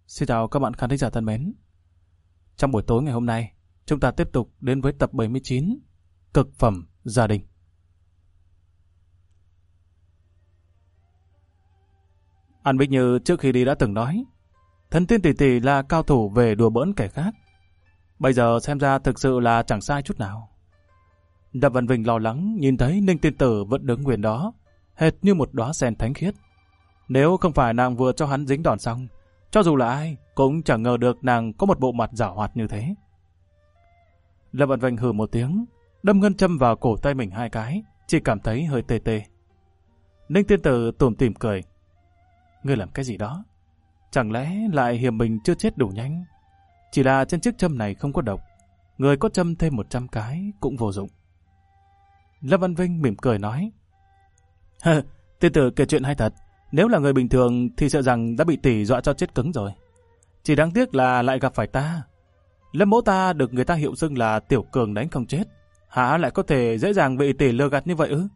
Xin chào các bạn khán thính giả thân mến. Trong buổi tối ngày hôm nay, chúng ta tiếp tục đến với tập 79, Cực phẩm gia đình. An Bích Như trước khi đi đã từng nói, Thần Tiên Tỷ Tỷ là cao thủ về đùa bỡn kẻ khác. Bây giờ xem ra thực sự là chẳng sai chút nào. Đàm Văn Vinh lo lắng nhìn thấy Ninh Tiên Tử vẫn đứng nguyên đó, hệt như một đóa sen thánh khiết. Nếu không phải nàng vừa cho hắn dính đòn xong, cho dù là ai cũng chẳng ngờ được nàng có một bộ mặt giảo hoạt như thế. Lâm Văn Vinh hừ một tiếng, đâm ngân châm vào cổ tay mình 2 cái, chỉ cảm thấy hơi tê tê. Ninh Tiên Tử tủm tỉm cười. Ngươi làm cái gì đó? Chẳng lẽ lại hiểm mình chưa chết đủ nhanh? Chỉ là trên chiếc châm này không có độc, người có châm thêm 100 cái cũng vô dụng. Lâm Văn Vinh mỉm cười nói. Tiên Tử kể chuyện hay thật. Nếu là người bình thường thì sợ rằng đã bị tỷ dọa cho chết cứng rồi. Chỉ đáng tiếc là lại gặp phải ta. Lâm mẫu ta được người ta hiệu xưng là tiểu cường đánh không chết, hả lại có thể dễ dàng bị tỷ lừa gạt như vậy ư?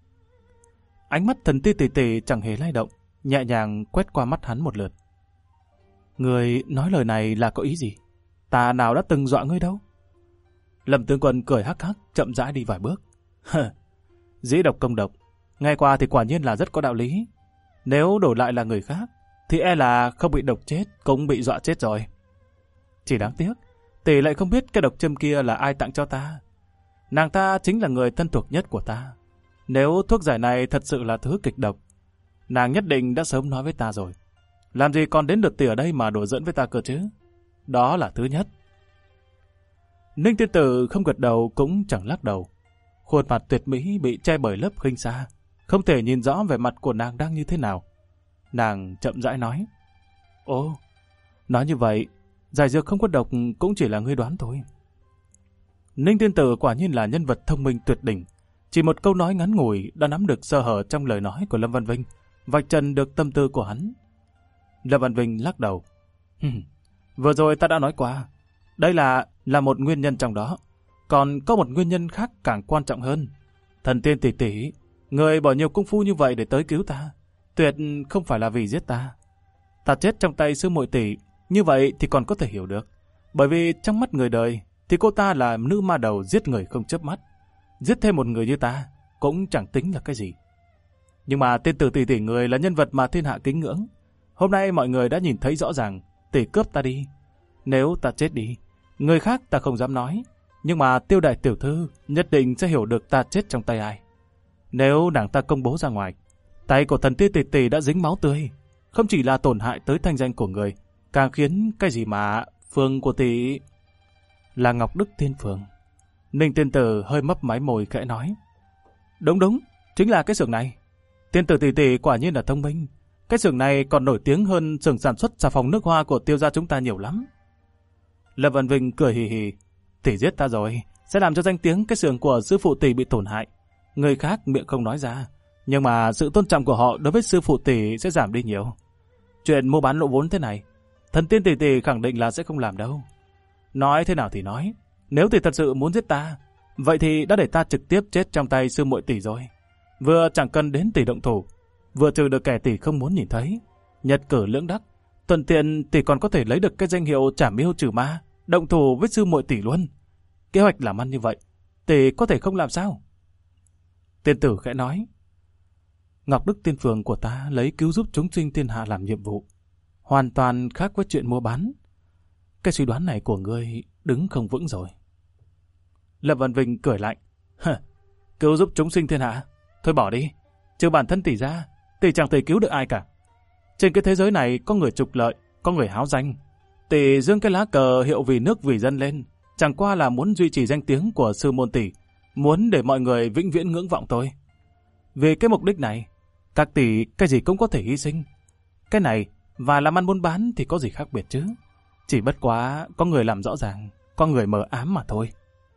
Ánh mắt Thần Tiên Tỷ Tỷ chẳng hề lay động, nhẹ nhàng quét qua mắt hắn một lượt. Người nói lời này là có ý gì? Ta nào đã từng dọa ngươi đâu. Lâm tướng quân cười hắc hắc, chậm rãi đi vài bước. Dĩ độc công độc, nghe qua thì quả nhiên là rất có đạo lý. Nếu đổi lại là người khác, thì e là không bị độc chết, cũng bị dọa chết rồi. Chỉ đáng tiếc, tỷ lại không biết cái độc châm kia là ai tặng cho ta. Nàng ta chính là người thân thuộc nhất của ta. Nếu thuốc giải này thật sự là thứ kịch độc, nàng nhất định đã sớm nói với ta rồi. Làm gì còn đến lượt tỷ ở đây mà đùa giỡn với ta cơ chứ? Đó là thứ nhất. Ninh Tiên Tử không gật đầu cũng chẳng lắc đầu. Khuôn mặt tuyệt mỹ bị che bởi lớp khinh xa, không thể nhìn rõ vẻ mặt của nàng đang như thế nào. Nàng chậm rãi nói. Ồ, nói như vậy, giải dược không có độc cũng chỉ là ngươi đoán thôi. Ninh Tiên Tử quả nhiên là nhân vật thông minh tuyệt đỉnh. Chỉ một câu nói ngắn ngủi đã nắm được sơ hở trong lời nói của Lâm Văn Vinh, vạch trần được tâm tư của hắn. Lâm Văn Vinh lắc đầu. Vừa rồi ta đã nói qua, đây là một nguyên nhân trong đó. Còn có một nguyên nhân khác càng quan trọng hơn. Thần Tiên Tỷ Tỷ, người bỏ nhiều công phu như vậy để tới cứu ta, tuyệt không phải là vì giết ta. Ta chết trong tay sư muội tỷ, như vậy thì còn có thể hiểu được. Bởi vì trong mắt người đời, thì cô ta là nữ ma đầu giết người không chớp mắt. Giết thêm một người như ta, cũng chẳng tính là cái gì. Nhưng mà Tiên Tử Tỷ Tỷ người là nhân vật mà thiên hạ kính ngưỡng. Hôm nay mọi người đã nhìn thấy rõ ràng, tỷ cướp ta đi. Nếu ta chết đi, người khác ta không dám nói. Nhưng mà Tiêu đại tiểu thư nhất định sẽ hiểu được ta chết trong tay ai. Nếu nàng ta công bố ra ngoài, tay của Thần Tiên Tỷ Tỷ đã dính máu tươi, không chỉ là tổn hại tới thanh danh của người, càng khiến cái gì mà Phương của tỷ là Ngọc Đức Thiên Phường. Ninh Tiên Tử hơi mấp máy môi khẽ nói. Đúng, chính là cái xưởng này. Tiên Tử Tỷ Tỷ quả nhiên là thông minh. Cái xưởng này còn nổi tiếng hơn xưởng sản xuất xà phòng nước hoa của Tiêu gia chúng ta nhiều lắm. Lâm Văn Vinh cười hì hì. Tỷ giết ta rồi, sẽ làm cho danh tiếng cái xưởng của sư phụ tỷ bị tổn hại. Người khác miệng không nói ra, nhưng mà sự tôn trọng của họ đối với sư phụ tỷ sẽ giảm đi nhiều. Chuyện mua bán lỗ vốn thế này, Thần Tiên Tỷ Tỷ khẳng định là sẽ không làm đâu. Nói thế nào thì nói, nếu tỷ thật sự muốn giết ta, vậy thì đã để ta trực tiếp chết trong tay sư muội tỷ rồi. Vừa chẳng cần đến tỷ động thủ, vừa trừ được kẻ tỷ không muốn nhìn thấy. Nhật cử lưỡng đắc, thuận tiện tỷ còn có thể lấy được cái danh hiệu trảm yêu trừ ma, động thủ với sư muội tỷ luôn. Kế hoạch làm ăn như vậy, tỷ có thể không làm sao? Tiên tử khẽ nói. Ngọc Đức Tiên Phường của ta lấy cứu giúp chúng sinh thiên hạ làm nhiệm vụ, hoàn toàn khác với chuyện mua bán. Cái suy đoán này của ngươi đứng không vững rồi. Lâm Văn Vinh cười lạnh. Cứu giúp chúng sinh thiên hạ? Thôi bỏ đi. Trừ bản thân tỷ ra, tỷ chẳng thể cứu được ai cả. Trên cái thế giới này có người trục lợi, có người háo danh. Tỷ dương cái lá cờ hiệu vì nước vì dân lên, chẳng qua là muốn duy trì danh tiếng của sư môn tỷ, muốn để mọi người vĩnh viễn ngưỡng vọng tôi. Vì cái mục đích này, các tỷ cái gì cũng có thể hy sinh. Cái này và làm ăn buôn bán thì có gì khác biệt chứ? Chỉ bất quá có người làm rõ ràng, có người mờ ám mà thôi.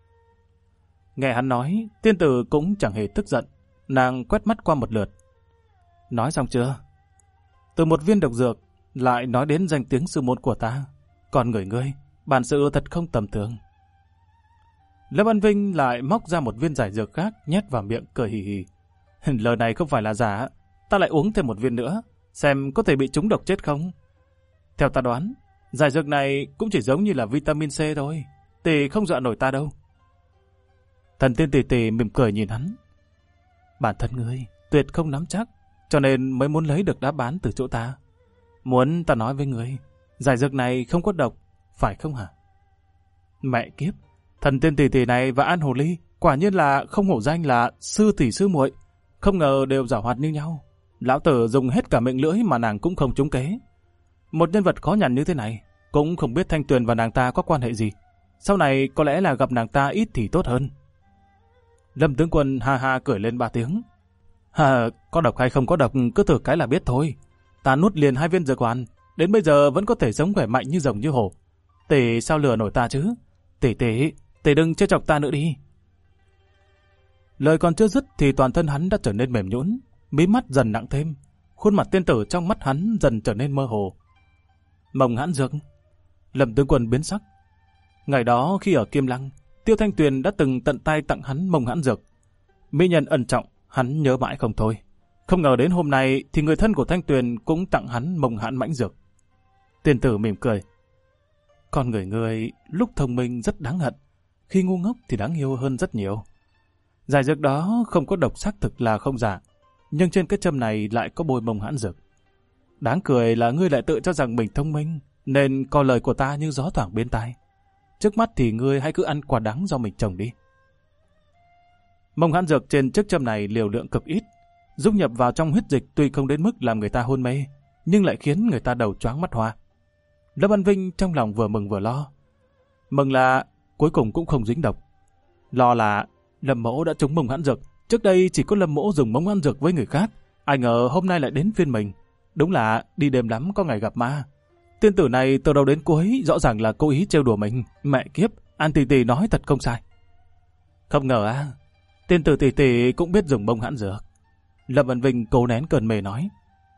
Nghe hắn nói, tiên tử cũng chẳng hề tức giận, nàng quét mắt qua một lượt. Nói xong chưa? Từ một viên độc dược lại nói đến danh tiếng sư môn của ta, còn người ngươi, bản sự thật không tầm thường. Lâm Văn Vinh lại móc ra một viên giải dược khác nhét vào miệng cười hì hì. Lời này không phải là giả, ta lại uống thêm một viên nữa, xem có thể bị trúng độc chết không. Theo ta đoán, Giải dược này cũng chỉ giống như là vitamin C thôi, tỷ không dọa nổi ta đâu. Thần tiên tỷ tỷ mỉm cười nhìn hắn. Bản thân ngươi tuyệt không nắm chắc, cho nên mới muốn lấy được đáp án từ chỗ ta. Muốn ta nói với ngươi, giải dược này không có độc, phải không hả? Mẹ kiếp, thần tiên tỷ tỷ này và An Hồ Ly quả nhiên là không hổ danh là sư tỷ sư muội, không ngờ đều giảo hoạt như nhau. Lão tử dùng hết cả mệnh lưỡi mà nàng cũng không trúng kế. Một nhân vật khó nhằn như thế này, cũng không biết Thanh Tuyền và nàng ta có quan hệ gì. Sau này có lẽ là gặp nàng ta ít thì tốt hơn. Lâm tướng quân ha ha cười lên 3 tiếng. Có độc hay không có độc cứ thử cái là biết thôi. Ta nuốt liền 2 viên dược hoàn, đến bây giờ vẫn có thể sống khỏe mạnh như rồng như hổ. Tỷ sao lừa nổi ta chứ? Tỷ đừng trêu chọc ta nữa đi. Lời còn chưa dứt thì toàn thân hắn đã trở nên mềm nhũn, mí mắt dần nặng thêm, khuôn mặt tiên tử trong mắt hắn dần trở nên mơ hồ. Mông hãn dược. Lâm tướng quân biến sắc. Ngày đó khi ở Kim Lăng, Tiêu Thanh Tuyền đã từng tận tay tặng hắn mông hãn dược. Mỹ nhân ân trọng, hắn nhớ mãi không thôi. Không ngờ đến hôm nay thì người thân của Thanh Tuyền cũng tặng hắn mông hãn mãnh dược. Tiên tử mỉm cười. Con người ngươi lúc thông minh rất đáng hận, khi ngu ngốc thì đáng yêu hơn rất nhiều. Giải dược đó không có độc xác thực là không giả, nhưng trên cái châm này lại có bôi mông hãn dược. Đáng cười là ngươi lại tự cho rằng mình thông minh, nên coi lời của ta như gió thoảng bên tai. Trước mắt thì ngươi hãy cứ ăn quả đắng do mình trồng đi. Mông hãn dược trên chiếc châm này liều lượng cực ít, dung nhập vào trong huyết dịch tuy không đến mức làm người ta hôn mê, nhưng lại khiến người ta đầu choáng mắt hoa. Lâm Văn Vinh trong lòng vừa mừng vừa lo. Mừng là cuối cùng cũng không dính độc. Lo là Lâm mỗ đã trúng mông hãn dược, trước đây chỉ có Lâm mỗ dùng mông hãn dược với người khác, ai ngờ hôm nay lại đến phiên mình. Đúng là đi đêm lắm có ngày gặp ma. Tiên tử này từ đầu đến cuối rõ ràng là cố ý trêu đùa mình. Mẹ kiếp, An tỷ tỷ nói thật không sai. Không ngờ tiên tử tỷ tỷ cũng biết dùng mông hãn dược. Lâm Văn Vinh cố nén cơn mê nói.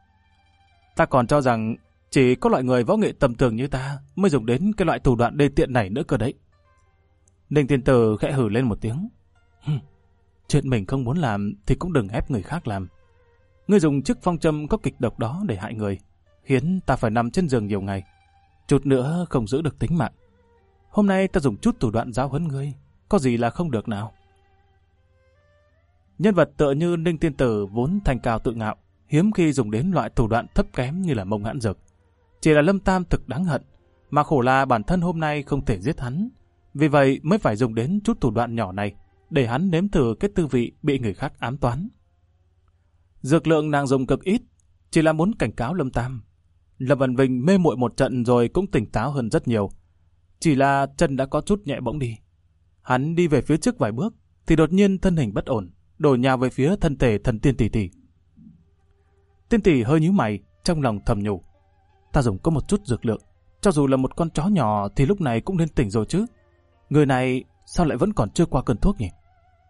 Ta còn cho rằng chỉ có loại người võ nghệ tầm thường như ta mới dùng đến cái loại thủ đoạn đê tiện này nữa cơ đấy. Ninh tiên tử khẽ hừ lên một tiếng. Chuyện mình không muốn làm thì cũng đừng ép người khác làm. Ngươi dùng chiếc phong châm có kịch độc đó để hại người, khiến ta phải nằm trên giường nhiều ngày. Chút nữa không giữ được tính mạng. Hôm nay ta dùng chút thủ đoạn giáo huấn ngươi, có gì là không được nào. Nhân vật tựa như Ninh tiên tử vốn thanh cao tự ngạo, hiếm khi dùng đến loại thủ đoạn thấp kém như là mông hãn dược. Chỉ là Lâm Tam thực đáng hận, mà khổ là bản thân hôm nay không thể giết hắn. Vì vậy mới phải dùng đến chút thủ đoạn nhỏ này, để hắn nếm thử cái tư vị bị người khác ám toán. Dược lượng nàng dùng cực ít, chỉ là muốn cảnh cáo Lâm Tam. Lâm Văn Vinh mê muội một trận rồi cũng tỉnh táo hơn rất nhiều. Chỉ là chân đã có chút nhẹ bỗng đi. Hắn đi về phía trước vài bước, thì đột nhiên thân hình bất ổn, đổ nhào về phía thân thể thần tiên tỷ tỷ. Tiên tỷ hơi nhíu mày, trong lòng thầm nhủ. Ta dùng có một chút dược lượng, cho dù là một con chó nhỏ thì lúc này cũng nên tỉnh rồi chứ. Người này sao lại vẫn còn chưa qua cơn thuốc nhỉ?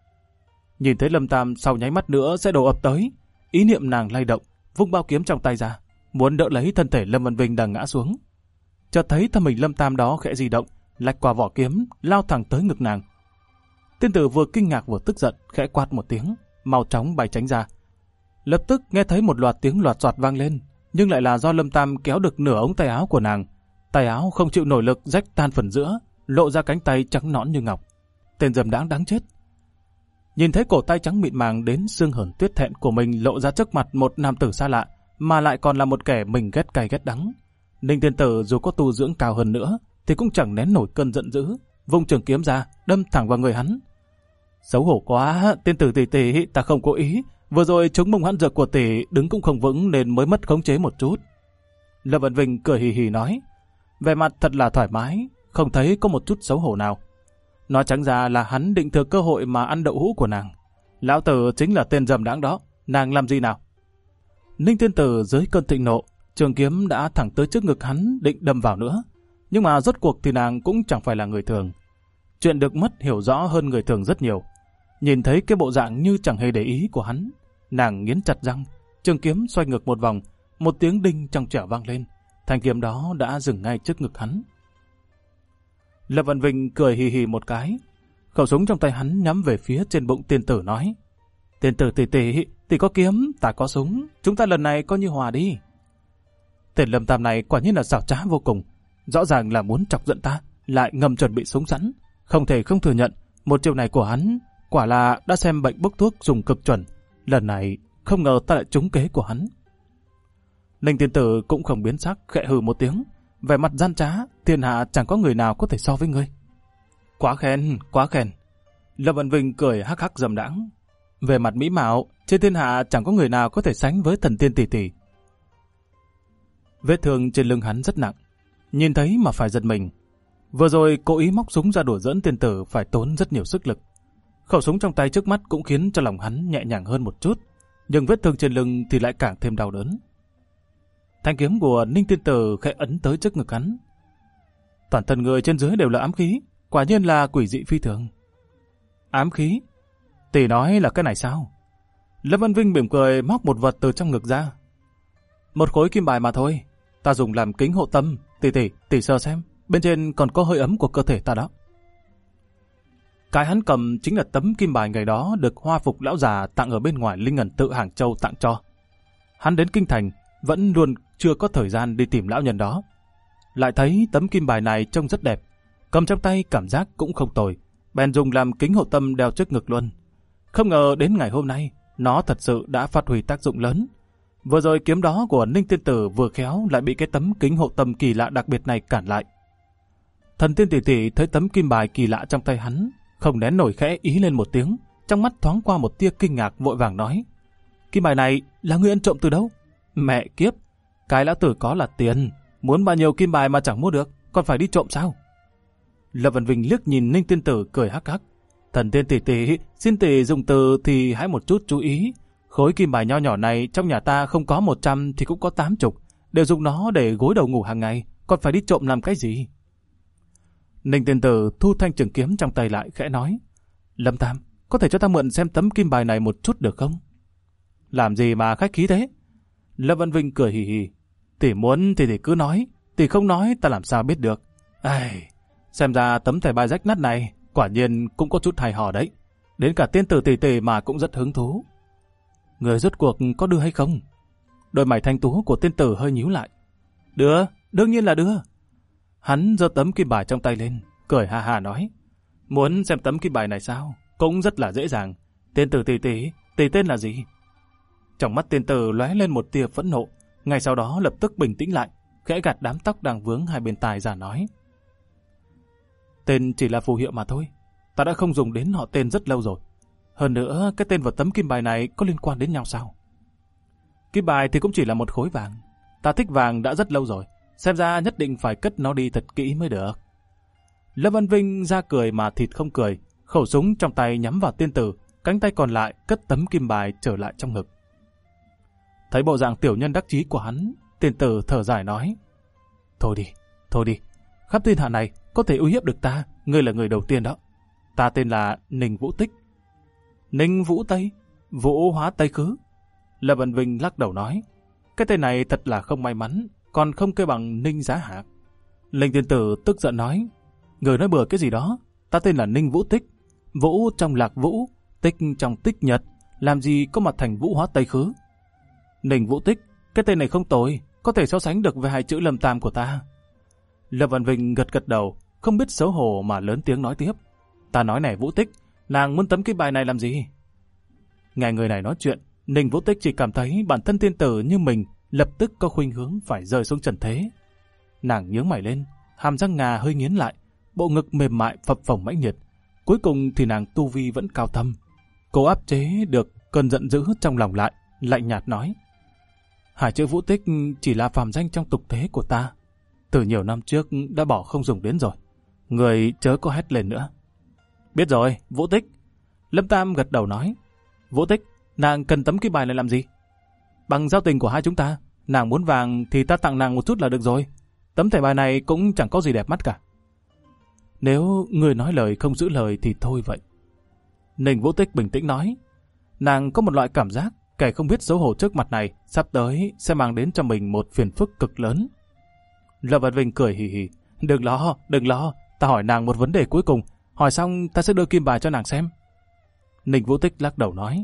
Nhìn thấy Lâm Tam sau nháy mắt nữa sẽ đổ ập tới, ý niệm nàng lay động, vung bao kiếm trong tay ra, muốn đỡ lấy thân thể Lâm Văn Vinh đang ngã xuống. Chợt thấy thân mình Lâm Tam đó khẽ di động, lạch qua vỏ kiếm, lao thẳng tới ngực nàng. Tiên tử vừa kinh ngạc vừa tức giận, khẽ quát một tiếng, mau chóng bay tránh ra. Lập tức nghe thấy một loạt tiếng loạt xoạt vang lên, nhưng lại là do Lâm Tam kéo được nửa ống tay áo của nàng. Tay áo không chịu nổi lực rách tan phần giữa, lộ ra cánh tay trắng nõn như ngọc. Tên dầm đáng chết. Nhìn thấy cổ tay trắng mịn màng đến xương hởn tuyết thẹn của mình lộ ra trước mặt một nam tử xa lạ, mà lại còn là một kẻ mình ghét cay ghét đắng. Ninh tiên tử dù có tu dưỡng cao hơn nữa thì cũng chẳng nén nổi cơn giận dữ, vung trường kiếm ra đâm thẳng vào người hắn. Xấu hổ quá, tiên tử tỷ tỷ, ta không cố ý, vừa rồi trúng mông hãn dược của tỷ đứng cũng không vững nên mới mất khống chế một chút. Lâm Văn Vinh cười hì hì nói, vẻ mặt thật là thoải mái, không thấy có một chút xấu hổ nào. Nói trắng ra là hắn định thừa cơ hội mà ăn đậu hũ của nàng. Lão tử chính là tên dầm đáng đó, nàng làm gì nào? Ninh tiên tử dưới cơn thịnh nộ, trường kiếm đã thẳng tới trước ngực hắn định đâm vào nữa. Nhưng mà rốt cuộc thì nàng cũng chẳng phải là người thường. Chuyện được mất hiểu rõ hơn người thường rất nhiều. Nhìn thấy cái bộ dạng như chẳng hề để ý của hắn, nàng nghiến chặt răng, trường kiếm xoay ngược một vòng, một tiếng đinh trong trẻo vang lên, thanh kiếm đó đã dừng ngay trước ngực hắn. Lâm Văn Vinh cười hì hì một cái, khẩu súng trong tay hắn nhắm về phía trên bụng tiên tử nói, tiên tử tỷ có kiếm, ta có súng, chúng ta lần này coi như hòa đi. Tên Lâm Tam này quả nhiên là xảo trá vô cùng, Rõ ràng là muốn chọc giận ta, lại ngầm chuẩn bị súng sẵn. Không thể không thừa nhận, một chiều này của hắn quả là đã xem bệnh bốc thuốc dùng cực chuẩn. Lần này không ngờ ta lại trúng kế của hắn. Ninh tiên tử cũng không biến sắc, khẽ hừ một tiếng, vẻ mặt gian trá, thiên hạ chẳng có người nào có thể so với ngươi. Quá khen, quá khen. Lâm Vân Vinh cười hắc hắc dầm đãng. Về mặt mỹ mạo, trên thiên hạ chẳng có người nào có thể sánh với thần tiên tỷ tỷ. Vết thương trên lưng hắn rất nặng, nhìn thấy mà phải giật mình. Vừa rồi cố ý móc súng ra đùa giỡn tiên tử phải tốn rất nhiều sức lực. Khẩu súng trong tay trước mắt cũng khiến cho lòng hắn nhẹ nhàng hơn một chút, nhưng vết thương trên lưng thì lại càng thêm đau đớn. Thanh kiếm của Ninh tiên tử khẽ ấn tới trước ngực hắn. Toàn thân người trên dưới đều là ám khí, quả nhiên là quỷ dị phi thường. Ám khí? Tỷ nói là cái này sao? Lâm Văn Vinh mỉm cười móc một vật từ trong ngực ra. Một khối kim bài mà thôi, ta dùng làm kính hộ tâm. Tỷ sờ xem, bên trên còn có hơi ấm của cơ thể ta đó. Cái hắn cầm chính là tấm kim bài ngày đó được Hoa Phục lão già tặng ở bên ngoài Linh Ẩn tự Hàng Châu tặng cho. Hắn đến kinh thành vẫn luôn chưa có thời gian đi tìm lão nhân đó. Lại thấy tấm kim bài này trông rất đẹp, cầm trong tay cảm giác cũng không tồi, bèn dùng làm kính hộ tâm đeo trước ngực luôn. Không ngờ đến ngày hôm nay, nó thật sự đã phát huy tác dụng lớn. Vừa rồi kiếm đó của Ninh tiên tử vừa khéo lại bị cái tấm kính hộ tâm kỳ lạ đặc biệt này cản lại. Thần tiên tỷ tỷ thấy tấm kim bài kỳ lạ trong tay hắn, không nén nổi khẽ ý lên một tiếng, trong mắt thoáng qua một tia kinh ngạc, vội vàng nói: Kim bài này là ngươi ăn trộm từ đâu? Mẹ kiếp, cái lão tử có là tiền, muốn bao nhiêu kim bài mà chẳng mua được, còn phải đi trộm sao? Lâm Văn Vinh liếc nhìn Ninh tiên tử cười hắc hắc. Thần tiên tỷ tỷ, xin tỷ dùng từ thì hãy một chút chú ý. Khối kim bài nho nhỏ này trong nhà ta không có 100 thì cũng có 80, đều dùng nó để gối đầu ngủ hàng ngày, còn phải đi trộm làm cái gì? Ninh tiên tử thu thanh trường kiếm trong tay lại, khẽ nói: Lâm Tam, có thể cho ta mượn xem tấm kim bài này một chút được không? Làm gì mà khách khí thế? Lâm Văn Vinh cười hì hì. Tỷ muốn thì cứ nói, tỷ không nói ta làm sao biết được. Ai, xem ra tấm thẻ bài rách nát này quả nhiên cũng có chút hài hò đấy. Đến cả tiên tử tỷ tỷ mà cũng rất hứng thú. Người rốt cuộc có đưa hay không? Đôi mày thanh tú của tiên tử hơi nhíu lại. Đưa, đương nhiên là đưa. Hắn giơ tấm kim bài trong tay lên, cười ha ha nói: Muốn xem tấm kim bài này sao? Cũng rất là dễ dàng. Tiên tử tỷ tỷ tên là gì? Trong mắt tiên tử lóe lên một tia phẫn nộ, ngay sau đó lập tức bình tĩnh lại, khẽ gạt đám tóc đang vướng hai bên tai ra nói: Tên chỉ là phù hiệu mà thôi, ta đã không dùng đến họ tên rất lâu rồi. Hơn nữa, cái tên và tấm kim bài này có liên quan đến nhau sao? Kim bài thì cũng chỉ là một khối vàng. Ta thích vàng đã rất lâu rồi, xem ra nhất định phải cất nó đi thật kỹ mới được. Lâm Văn Vinh ra cười mà thịt không cười, khẩu súng trong tay nhắm vào tiên tử, cánh tay còn lại cất tấm kim bài trở lại trong ngực. Thấy bộ dạng tiểu nhân đắc chí của hắn, tiên tử thở dài nói: Thôi đi, khắp thiên hạ này có thể uy hiếp được ta, ngươi là người đầu tiên đó. Ta tên là Ninh Vũ Tích. Ninh Vũ Tây, Vũ hóa Tây Khứ. Lâm Văn Vinh lắc đầu nói: Cái tên này thật là không may mắn, còn không kêu bằng Ninh Giá Hạc. Linh tiên tử tức giận nói: Người nói bừa cái gì đó, ta tên là Ninh Vũ Tích. Vũ trong Lạc Vũ, Tích trong Tích Nhật, làm gì có mặt thành Vũ hóa Tây Khứ. Ninh Vũ Tích, cái tên này không tồi, có thể so sánh được với hai chữ Lâm Tam của ta. Lâm Văn Vinh gật gật đầu, không biết xấu hổ mà lớn tiếng nói tiếp: Ta nói này Vũ Tích, nàng muốn tấm kim bài này làm gì? Nghe người này nói chuyện, Ninh Vũ Tích chỉ cảm thấy bản thân tiên tử như mình lập tức có khuynh hướng phải rơi xuống trần thế. Nàng nhướng mày lên, hàm răng ngà hơi nghiến lại, bộ ngực mềm mại phập phồng mãnh liệt. Cuối cùng thì nàng tu vi vẫn cao thâm. Cô áp chế được cơn giận dữ trong lòng lại, lạnh nhạt nói: Hai chữ Vũ Tích chỉ là phàm danh trong tục thế của ta, từ nhiều năm trước đã bỏ không dùng đến rồi. Người chớ có hét lên nữa. Biết rồi, Vũ Tích. Lâm Tam gật đầu nói: Vũ Tích, nàng cần tấm kim bài này làm gì? Bằng giao tình của hai chúng ta, nàng muốn vàng thì ta tặng nàng một chút là được rồi. Tấm thẻ bài này cũng chẳng có gì đẹp mắt cả. Nếu người nói lời không giữ lời thì thôi vậy. Ninh Vũ Tích bình tĩnh nói. Nàng có một loại cảm giác kẻ không biết xấu hổ trước mặt này sắp tới sẽ mang đến cho mình một phiền phức cực lớn. Lâm Văn Vinh cười hì hì. Đừng lo, ta hỏi nàng một vấn đề cuối cùng, hỏi xong ta sẽ đưa kim bài cho nàng xem. Ninh Vũ Tích lắc đầu nói: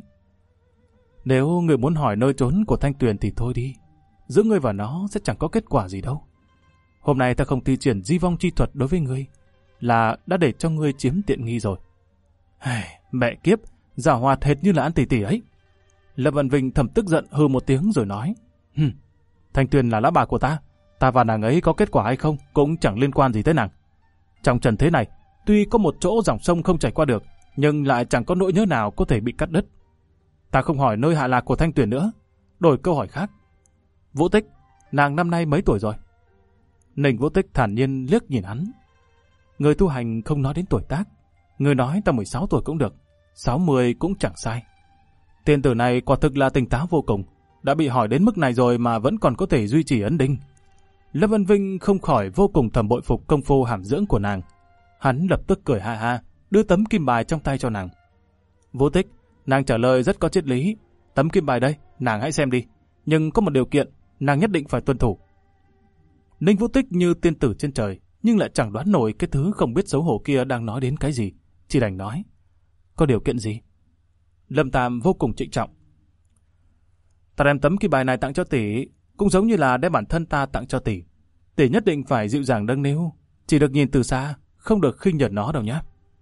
Nếu người muốn hỏi nơi trốn của Thanh Tuyền thì thôi đi, giữa ngươi và nó sẽ chẳng có kết quả gì đâu. Hôm nay ta không thi triển di vong chi thuật đối với ngươi, là đã để cho ngươi chiếm tiện nghi rồi. Mẹ kiếp, giả hoạt hệt như là ăn tỉ tỉ ấy. Lâm Văn Vinh thầm tức giận hừ một tiếng rồi nói, Thanh Tuyền là lão bà của ta và nàng ấy có kết quả hay không cũng chẳng liên quan gì tới nàng. Trong trần thế này, tuy có một chỗ dòng sông không chảy qua được, nhưng lại chẳng có nỗi nhớ nào có thể bị cắt đứt. Ta không hỏi nơi hạ lạc của Thanh Tuyền nữa, đổi câu hỏi khác. Vũ Tích, nàng năm nay mấy tuổi rồi? Ninh Vũ Tích thản nhiên liếc nhìn hắn. Người tu hành không nói đến tuổi tác, người nói ta 16 tuổi cũng được, 60 cũng chẳng sai. Tiên tử này quả thực là tỉnh táo vô cùng, đã bị hỏi đến mức này rồi mà vẫn còn có thể duy trì ấn định. Lâm Văn Vinh không khỏi vô cùng thầm bội phục công phu hàm dưỡng của nàng. Hắn lập tức cười ha ha, đưa tấm kim bài trong tay cho nàng. Vũ Tích, nàng trả lời rất có triết lý. Tấm kim bài đây, nàng hãy xem đi. Nhưng có một điều kiện, nàng nhất định phải tuân thủ. Ninh Vũ Tích như tiên tử trên trời, nhưng lại chẳng đoán nổi cái thứ không biết xấu hổ kia đang nói đến cái gì. Chỉ đành nói, có điều kiện gì? Lâm Tam vô cùng trịnh trọng. Ta đem tấm kim bài này tặng cho tỷ, cũng giống như là đem bản thân ta tặng cho tỷ. Tỷ nhất định phải dịu dàng nâng niu, chỉ được nhìn từ xa, không được khinh nhẫn nó đâu nhé.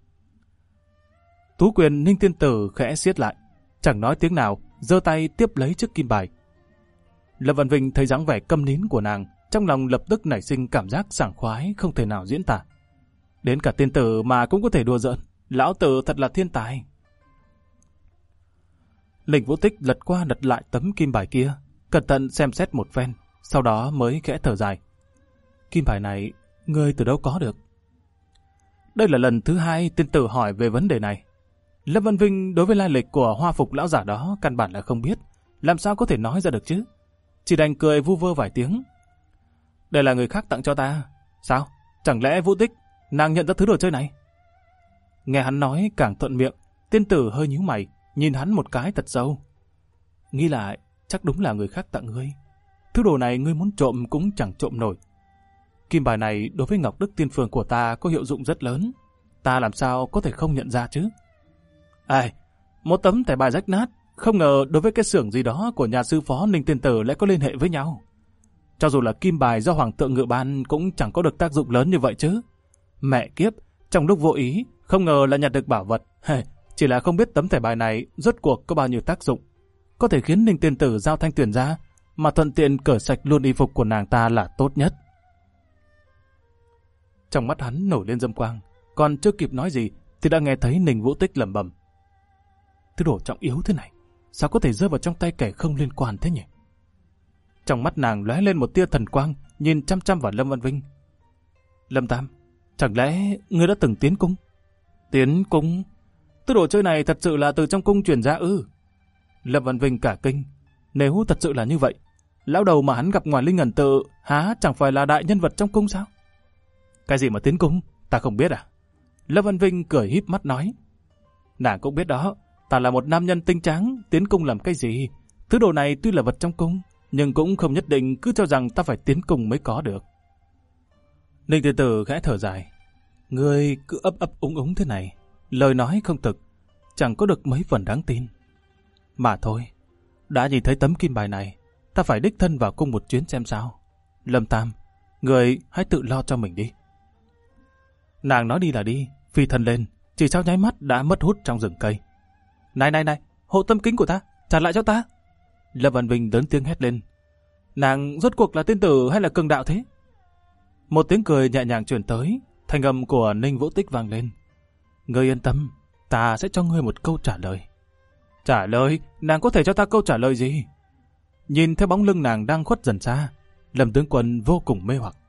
Tú quyền Ninh tiên tử khẽ siết lại, chẳng nói tiếng nào, giơ tay tiếp lấy chiếc kim bài. Lâm Văn Vinh thấy dáng vẻ câm nín của nàng, trong lòng lập tức nảy sinh cảm giác sảng khoái không thể nào diễn tả. Đến cả tiên tử mà cũng có thể đùa giỡn, lão tử thật là thiên tài. Ninh Vũ Tích lật qua lật lại tấm kim bài kia, cẩn thận xem xét một phen, sau đó mới khẽ thở dài. Kim bài này, ngươi từ đâu có được? Đây là lần thứ hai tiên tử hỏi về vấn đề này. Lâm Văn Vinh đối với lai lịch của hoa phục lão giả đó căn bản là không biết, làm sao có thể nói ra được chứ? Chỉ đành cười vu vơ vài tiếng. Đây là người khác tặng cho ta. Sao? Chẳng lẽ Vũ Tích, nàng nhận ra thứ đồ chơi này? Nghe hắn nói càng thuận miệng, tiên tử hơi nhíu mày, nhìn hắn một cái thật sâu. Nghĩ lại, chắc đúng là người khác tặng ngươi. Thứ đồ này ngươi muốn trộm cũng chẳng trộm nổi. Kim bài này đối với Ngọc Đức Tiên Phường của ta có hiệu dụng rất lớn. Ta làm sao có thể không nhận ra chứ? Một tấm thẻ bài rách nát, không ngờ đối với cái xưởng gì đó của nhà sư phó Ninh Tiên Tử lại có liên hệ với nhau. Cho dù là kim bài do Hoàng thượng ngự ban cũng chẳng có được tác dụng lớn như vậy chứ. Mẹ kiếp, trong lúc vô ý, không ngờ là nhặt được bảo vật. Chỉ là không biết tấm thẻ bài này rốt cuộc có bao nhiêu tác dụng. Có thể khiến Ninh Tiên Tử giao Thanh Tuyền ra, mà thuận tiện cởi sạch luôn y phục của nàng ta là tốt nhất. Trong mắt hắn nổi lên dâm quang, còn chưa kịp nói gì thì đã nghe thấy Ninh Vũ Tích lẩm bẩm. Thứ đồ trọng yếu thế này, sao có thể rơi vào trong tay kẻ không liên quan thế nhỉ? Trong mắt nàng lóe lên một tia thần quang, nhìn chăm chăm vào Lâm Văn Vinh. Lâm Tam, chẳng lẽ ngươi đã từng tiến cung? Tiến cung? Thứ đồ chơi này thật sự là từ trong cung truyền ra ư? Lâm Văn Vinh cả kinh. Nếu thật sự là như vậy, lão đầu mà hắn gặp ngoài Linh Ẩn Tự há chẳng phải là đại nhân vật trong cung sao? Cái gì mà tiến cung? Ta không biết à? Lâm Văn Vinh cười híp mắt nói. Nàng cũng biết đó, ta là một nam nhân tinh tráng, tiến cung làm cái gì? Thứ đồ này tuy là vật trong cung, nhưng cũng không nhất định cứ cho rằng ta phải tiến cung mới có được. Ninh Tiên Tử khẽ thở dài. Ngươi cứ ấp ấp úng úng thế này, lời nói không thực, chẳng có được mấy phần đáng tin. Mà thôi, đã nhìn thấy tấm kim bài này, ta phải đích thân vào cung một chuyến xem sao. Lâm Tam, người hãy tự lo cho mình đi. Nàng nói đi là đi, phi thân lên, chỉ sau nháy mắt đã mất hút trong rừng cây. Này, hộ tâm kính của ta, trả lại cho ta. Lâm Văn Vinh lớn tiếng hét lên. Nàng rốt cuộc là tiên tử hay là cường đạo thế? Một tiếng cười nhẹ nhàng truyền tới, thanh âm của Ninh Vũ Tích vang lên. Ngươi yên tâm, ta sẽ cho ngươi một câu trả lời. Trả lời? Nàng có thể cho ta câu trả lời gì? Nhìn theo bóng lưng nàng đang khuất dần xa, Lâm tướng quân vô cùng mê hoặc.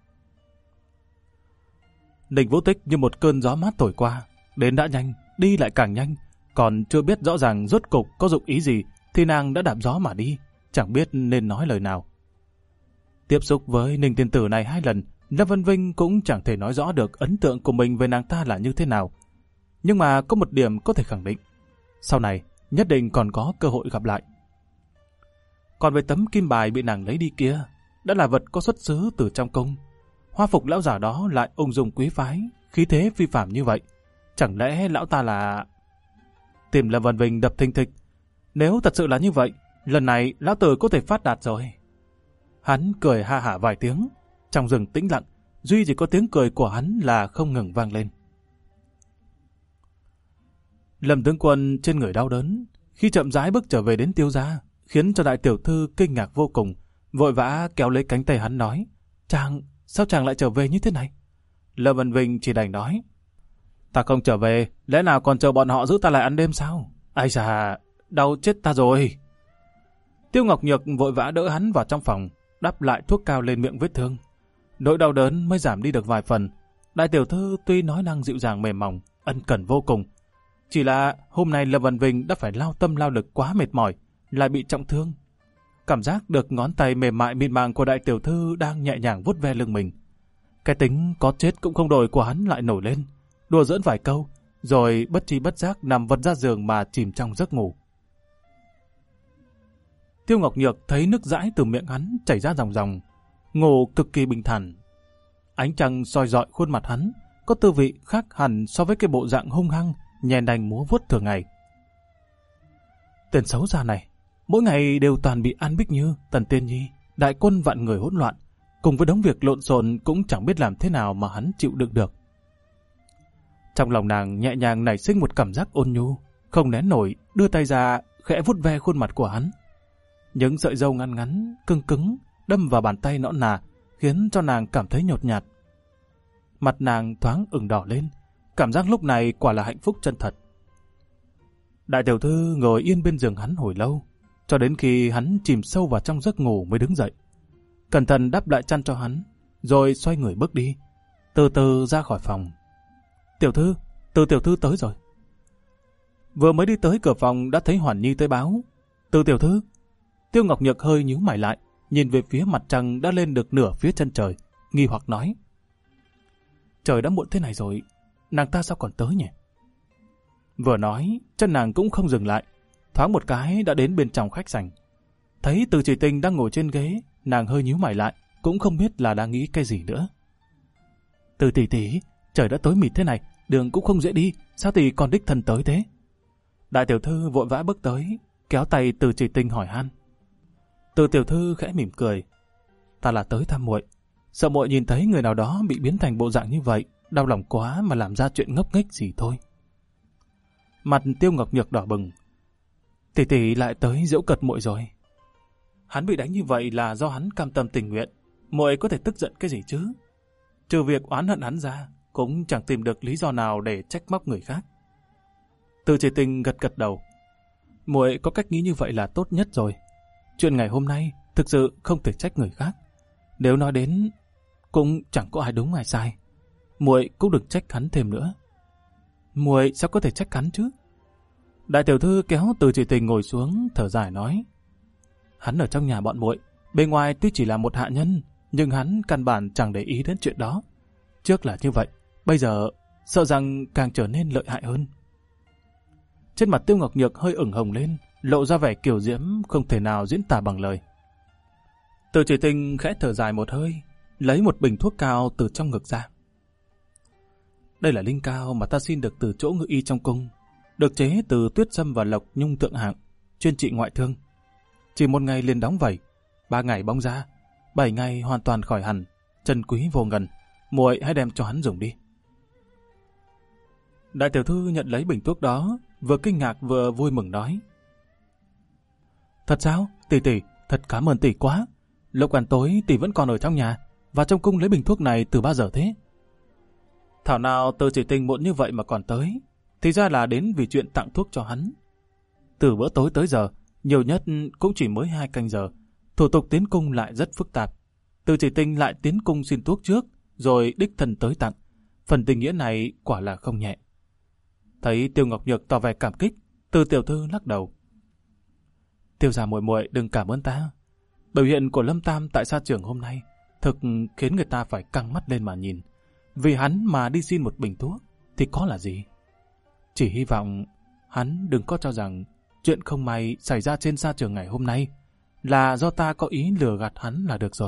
Ninh Vũ Tích như một cơn gió mát thổi qua, đến đã nhanh, đi lại càng nhanh, còn chưa biết rõ ràng rốt cục có dụng ý gì thì nàng đã đạp gió mà đi, chẳng biết nên nói lời nào. Tiếp xúc với Ninh Tiên Tử này 2 lần, Lâm Văn Vinh cũng chẳng thể nói rõ được ấn tượng của mình về nàng ta là như thế nào. Nhưng mà có một điểm có thể khẳng định, sau này nhất định còn có cơ hội gặp lại. Còn về tấm kim bài bị nàng lấy đi kia, đã là vật có xuất xứ từ trong cung. Hoa phục lão giả đó lại ung dung quý phái, khí thế phi phạm như vậy. Chẳng lẽ lão ta là... Tim Lâm Văn Vinh đập thình thịch. Nếu thật sự là như vậy, lần này lão tử có thể phát đạt rồi. Hắn cười ha hả vài tiếng. Trong rừng tĩnh lặng, duy chỉ có tiếng cười của hắn là không ngừng vang lên. Lâm tướng quân trên người đau đớn, khi chậm rãi bước trở về đến Tiêu gia, khiến cho đại tiểu thư kinh ngạc vô cùng, vội vã kéo lấy cánh tay hắn nói, sao chàng lại trở về như thế này? Lâm Vân Vinh chỉ đành nói, ta không trở về, lẽ nào còn chờ bọn họ giữ ta lại ăn đêm sao? Ai da, đau chết ta rồi. Tiêu Ngọc Nhược vội vã đỡ hắn vào trong phòng, đắp lại thuốc cao lên miệng vết thương. Nỗi đau đớn mới giảm đi được vài phần. Đại tiểu thư tuy nói năng dịu dàng mềm mỏng, ân cần vô cùng. Chỉ là hôm nay Lâm Văn Vinh đã phải lao tâm lao lực quá mệt mỏi, lại bị trọng thương. Cảm giác được ngón tay mềm mại mịn màng của đại tiểu thư đang nhẹ nhàng vuốt ve lưng mình. Cái tính có chết cũng không đổi của hắn lại nổi lên, đùa giỡn vài câu, rồi bất tri bất giác nằm vật ra giường mà chìm trong giấc ngủ. Tiêu Ngọc Nhược thấy nước dãi từ miệng hắn chảy ra ròng ròng, ngủ cực kỳ bình thản. Ánh trăng soi rọi khuôn mặt hắn, có tư vị khác hẳn so với cái bộ dạng hung hăng, nhèn đành múa vuốt thường ngày. Tên xấu xa này, mỗi ngày đều toàn bị An Bích Như, Tần Tiên Nhi, đại quân vạn người hỗn loạn, cùng với đống việc lộn xộn cũng chẳng biết làm thế nào mà hắn chịu đựng được. Trong lòng nàng nhẹ nhàng nảy sinh một cảm giác ôn nhu, không nén nổi, đưa tay ra khẽ vuốt ve khuôn mặt của hắn. Những sợi râu ngắn ngắn, cứng cứng, đâm vào bàn tay nõn nà, khiến cho nàng cảm thấy nhột nhạt. Mặt nàng thoáng ửng đỏ lên, cảm giác lúc này quả là hạnh phúc chân thật. Đại tiểu thư ngồi yên bên giường hắn hồi lâu, cho đến khi hắn chìm sâu vào trong giấc ngủ mới đứng dậy. Cẩn thận đắp lại chăn cho hắn, rồi xoay người bước đi, từ từ ra khỏi phòng. Tiểu thư, Từ tiểu thư tới rồi. Vừa mới đi tới cửa phòng đã thấy Hoàn Nhi tới báo. Từ tiểu thư. Tiêu Ngọc Nhược hơi nhíu mày lại, nhìn về phía mặt trăng đã lên được nửa phía chân trời, nghi hoặc nói. Trời đã muộn thế này rồi, nàng ta sao còn tới nhỉ? Vừa nói, chân nàng cũng không dừng lại, thoáng một cái đã đến bên trong khách sảnh. Thấy Từ Chỉ Tình đang ngồi trên ghế, nàng hơi nhíu mày lại, cũng không biết là đang nghĩ cái gì nữa. Từ tỷ tỷ, trời đã tối mịt thế này, đường cũng không dễ đi, sao tỷ còn đích thân tới thế? Đại tiểu thư vội vã bước tới, kéo tay Từ Chỉ Tình hỏi han. Từ tiểu thư khẽ mỉm cười. Ta là tới thăm muội, sợ muội nhìn thấy người nào đó bị biến thành bộ dạng như vậy, đau lòng quá mà làm ra chuyện ngốc nghếch gì thôi. Mặt Tiêu Ngọc Nhược đỏ bừng. Tỷ tỷ lại tới giễu cợt muội rồi. Hắn bị đánh như vậy là do hắn cam tâm tình nguyện, muội có thể tức giận cái gì chứ? Trừ việc oán hận hắn ra, cũng chẳng tìm được lý do nào để trách móc người khác. Từ Chỉ Tình gật gật đầu. Muội có cách nghĩ như vậy là tốt nhất rồi. Chuyện ngày hôm nay thực sự không thể trách người khác. Nếu nói đến, cũng chẳng có ai đúng ai sai. Muội cũng đừng trách hắn thêm nữa. Muội sao có thể trách hắn chứ? Đại tiểu thư kéo Từ Chỉ Tình ngồi xuống, thở dài nói. Hắn ở trong nhà bọn muội, bề ngoài tuy chỉ là một hạ nhân, nhưng hắn căn bản chẳng để ý đến chuyện đó. Trước là như vậy, bây giờ sợ rằng càng trở nên lợi hại hơn. Trên mặt Tiêu Ngọc Nhược hơi ửng hồng lên, lộ ra vẻ kiều diễm không thể nào diễn tả bằng lời. Từ Chỉ Tình khẽ thở dài một hơi, lấy một bình thuốc cao từ trong ngực ra. Đây là linh cao mà ta xin được từ chỗ ngự y trong cung, được chế từ tuyết sâm và lộc nhung thượng hạng, chuyên trị ngoại thương. Chỉ 1 ngày liền đóng vẩy, 3 ngày bong ra, 7 ngày hoàn toàn khỏi hẳn, chân quý vô ngần, muội hãy đem cho hắn dùng đi. Đại tiểu thư nhận lấy bình thuốc đó, vừa kinh ngạc vừa vui mừng nói. Thật sao? Tỷ tỷ, thật cảm ơn tỷ quá. Lúc ăn tối tỷ vẫn còn ở trong nhà, và trong cung lấy bình thuốc này từ bao giờ thế? Thảo nào Từ Chỉ Tình muộn như vậy mà còn tới, thì ra là đến vì chuyện tặng thuốc cho hắn. Từ bữa tối tới giờ, nhiều nhất cũng chỉ mới 2 canh giờ, thủ tục tiến cung lại rất phức tạp. Từ Chỉ Tình lại tiến cung xin thuốc trước, rồi đích thân tới tặng. Phần tình nghĩa này quả là không nhẹ. Thấy Tiêu Ngọc Nhược tỏ vẻ cảm kích, Từ tiểu thư lắc đầu. Tiêu gia muội muội đừng cảm ơn ta. Biểu hiện của Lâm Tam tại sa trường hôm nay thực khiến người ta phải căng mắt lên mà nhìn. Vì hắn mà đi xin một bình thuốc thì có là gì? Chỉ hy vọng hắn đừng có cho rằng chuyện không may xảy ra trên sa trường ngày hôm nay là do ta có ý lừa gạt hắn là được rồi.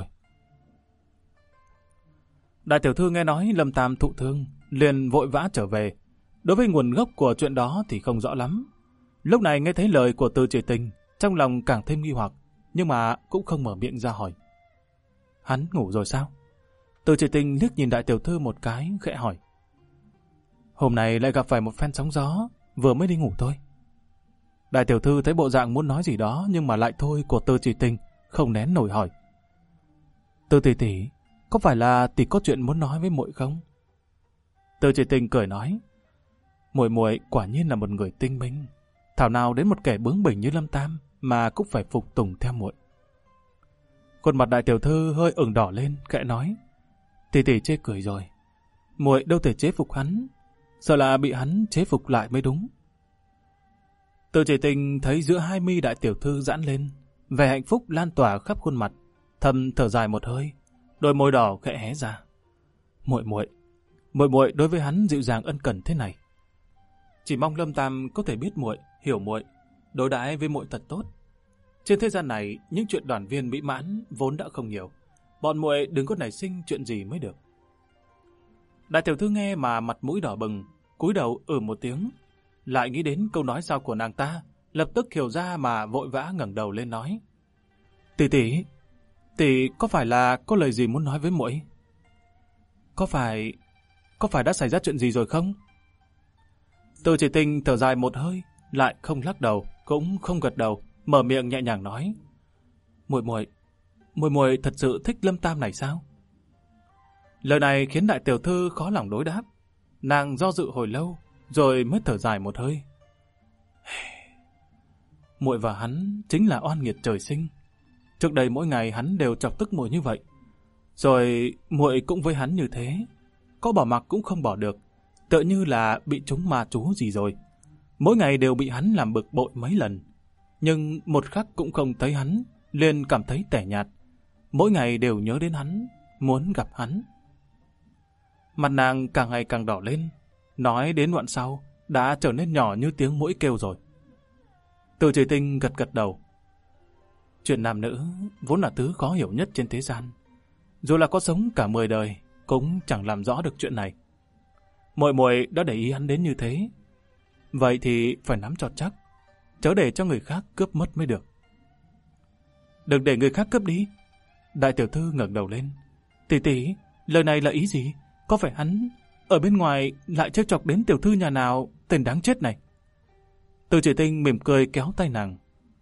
Đại tiểu thư nghe nói Lâm Tam thụ thương, liền vội vã trở về. Đối với nguồn gốc của chuyện đó thì không rõ lắm. Lúc này nghe thấy lời của Từ Chỉ Tình, trong lòng càng thêm nghi hoặc, nhưng mà cũng không mở miệng ra hỏi. Hắn ngủ rồi sao? Từ Chỉ Tình liếc nhìn đại tiểu thư một cái, khẽ hỏi. Hôm nay lại gặp phải một phen sóng gió, vừa mới đi ngủ thôi. Đại tiểu thư thấy bộ dạng muốn nói gì đó nhưng mà lại thôi của Từ Chỉ Tình, không nén nổi hỏi. Từ tỷ tỷ, có phải là tỷ có chuyện muốn nói với muội không? Từ Chỉ Tình cười nói. Muội muội quả nhiên là một người tinh minh, thảo nào đến một kẻ bướng bỉnh như Lâm Tam mà cũng phải phục tùng theo muội. Khuôn mặt đại tiểu thư hơi ửng đỏ lên, khẽ nói. Tỷ tỷ chê cười rồi, muội đâu thể chế phục hắn, sợ là bị hắn chế phục lại mới đúng. Từ Chỉ Tình thấy giữa hai mi đại tiểu thư giãn lên, vẻ hạnh phúc lan tỏa khắp khuôn mặt, thầm thở dài một hơi, đôi môi đỏ khẽ hé ra. Muội muội đối với hắn dịu dàng ân cần thế này. Chỉ mong Lâm Tam có thể biết muội, hiểu muội, đối đãi với muội thật tốt. Trên thế gian này, những chuyện đoàn viên mỹ mãn vốn đã không nhiều, bọn muội đừng có nảy sinh chuyện gì mới được. Đại tiểu thư nghe mà mặt mũi đỏ bừng, cúi đầu một tiếng, lại nghĩ đến câu nói sau của nàng ta, lập tức hiểu ra mà vội vã ngẩng đầu lên nói. Tỷ có phải là có lời gì muốn nói với muội? Có phải đã xảy ra chuyện gì rồi không? Từ Chỉ Tình thở dài một hơi, lại không lắc đầu, cũng không gật đầu, mở miệng nhẹ nhàng nói. Muội thật sự thích Lâm Tam này sao? Lời này khiến đại tiểu thư khó lòng đối đáp. Nàng do dự hồi lâu, rồi mới thở dài một hơi. Muội và hắn chính là oan nghiệt trời sinh. Trước đây mỗi ngày hắn đều chọc tức muội như vậy, rồi muội cũng với hắn như thế, có bỏ mặc cũng không bỏ được, tựa như là bị trúng ma chú gì rồi. Mỗi ngày đều bị hắn làm bực bội mấy lần, nhưng một khắc cũng không thấy hắn, liền cảm thấy tẻ nhạt. Mỗi ngày đều nhớ đến hắn, muốn gặp hắn. Mặt nàng càng ngày càng đỏ lên, nói đến đoạn sau đã trở nên nhỏ như tiếng muỗi kêu rồi. Từ Chỉ Tình gật gật đầu. Chuyện nam nữ vốn là thứ khó hiểu nhất trên thế gian. Dù là có sống cả 10 đời, cũng chẳng làm rõ được chuyện này. Muội đã để ý hắn đến như thế, vậy thì phải nắm cho chắc, chớ để cho người khác cướp mất mới được. Đừng để người khác cướp đi. Đại tiểu thư ngẩng đầu lên. Tỷ, lời này là ý gì? Có phải hắn ở bên ngoài lại trêu chọc đến tiểu thư nhà nào, tên đáng chết này? Từ Chỉ Tình mỉm cười kéo tay nàng.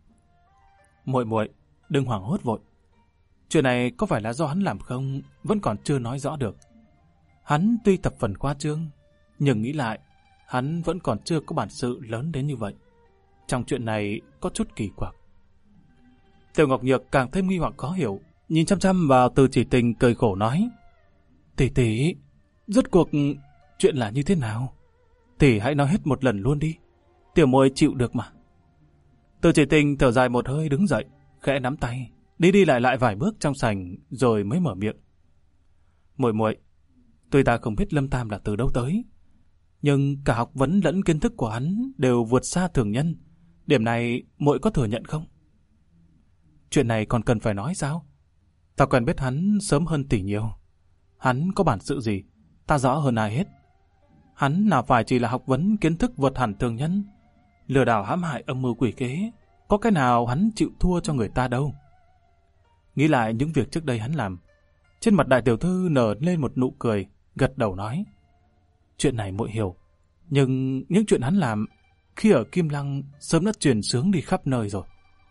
Muội, đừng hoảng hốt vội. Chuyện này có phải là do hắn làm không, vẫn còn chưa nói rõ được. Hắn tuy thập phần khoa trương, nhưng nghĩ lại, hắn vẫn còn chưa có bản sự lớn đến như vậy. Trong chuyện này có chút kỳ quặc. Tiểu Ngọc Nhược càng thêm nghi hoặc khó hiểu, nhìn chăm chăm vào Từ Chỉ Tình cười khổ nói. Tỷ, rốt cuộc chuyện là như thế nào? Tỷ hãy nói hết một lần luôn đi, tiểu muội chịu được mà. Từ Chỉ Tình thở dài một hơi đứng dậy, khẽ nắm tay, đi lại vài bước trong sảnh rồi mới mở miệng. Muội, tuy ta không biết Lâm Tam là từ đâu tới, nhưng cả học vấn lẫn kiến thức của hắn đều vượt xa thường nhân. Điểm này muội có thừa nhận không? Chuyện này còn cần phải nói sao? Ta quen biết hắn sớm hơn tỷ nhiều. Hắn có bản sự gì, ta rõ hơn ai hết. Hắn nào phải chỉ là học vấn kiến thức vượt hẳn thường nhân, lừa đảo hãm hại âm mưu quỷ kế, có cái nào hắn chịu thua cho người ta đâu. Nghĩ lại những việc trước đây hắn làm, trên mặt đại tiểu thư nở lên một nụ cười, gật đầu nói. Chuyện này muội hiểu, nhưng những chuyện hắn làm khi ở Kim Lăng sớm đã truyền xướng đi khắp nơi rồi.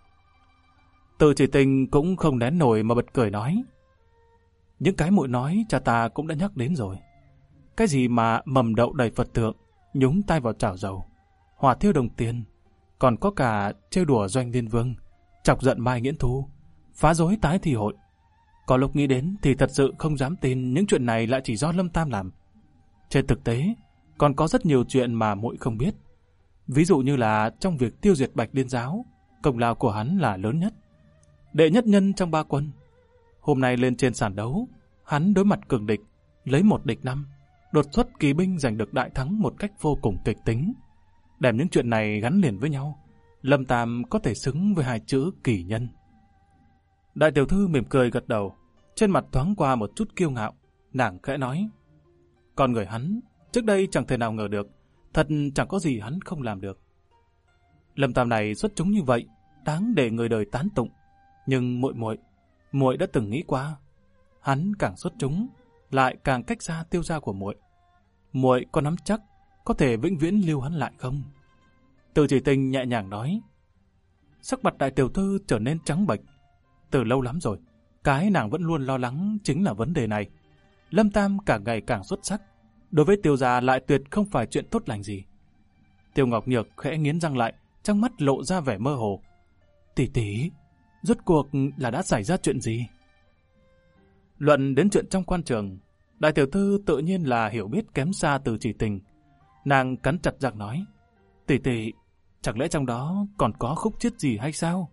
Từ Chỉ Tình cũng không nén nổi mà bật cười nói. Những cái muội nói cha ta cũng đã nhắc đến rồi. Cái gì mà mầm đậu đầy Phật tượng, nhúng tay vào chảo dầu, hỏa thiêu đồng tiền, còn có cả trêu đùa Doanh Liên Vương, chọc giận Mai Nghiễn Thu, phá rối tái thi hội. Có lúc nghĩ đến thì thật sự không dám tin những chuyện này lại chỉ do Lâm Tam làm. Trên thực tế, còn có rất nhiều chuyện mà muội không biết. Ví dụ như là trong việc tiêu diệt Bạch Liên Giáo, công lao của hắn là lớn nhất, đệ nhất nhân trong 3 quân. Hôm nay lên trên sàn đấu, hắn đối mặt cường địch, lấy 1 địch 5, đột xuất kỳ binh giành được đại thắng một cách vô cùng kịch tính. Đem những chuyện này gắn liền với nhau, Lâm Tam có thể xứng với 2 chữ kỳ nhân. Đại tiểu thư mỉm cười gật đầu, trên mặt thoáng qua một chút kiêu ngạo, nàng khẽ nói. Con người hắn, trước đây chẳng thể nào ngờ được, thật chẳng có gì hắn không làm được. Lâm Tam này xuất chúng như vậy, đáng để người đời tán tụng. Nhưng muội đã từng nghĩ qua, hắn càng xuất chúng, lại càng cách xa Tiêu gia của muội. Muội có nắm chắc có thể vĩnh viễn lưu hắn lại không? Từ Chỉ Tình nhẹ nhàng nói. Sắc mặt đại tiểu thư trở nên trắng bệch. Từ lâu lắm rồi, cái nàng vẫn luôn lo lắng chính là vấn đề này. Lâm Tam càng ngày càng xuất sắc, đối với Tiêu gia lại tuyệt không phải chuyện tốt lành gì. Tiêu Ngọc Nhược khẽ nghiến răng lại, trong mắt lộ ra vẻ mơ hồ. Tỷ tỷ, rốt cuộc là đã xảy ra chuyện gì? Luận đến chuyện trong quan trường, đại tiểu thư tự nhiên là hiểu biết kém xa Từ Chỉ Tình. Nàng cắn chặt răng nói, tỷ tỷ, chẳng lẽ trong đó còn có khúc chiết gì hay sao?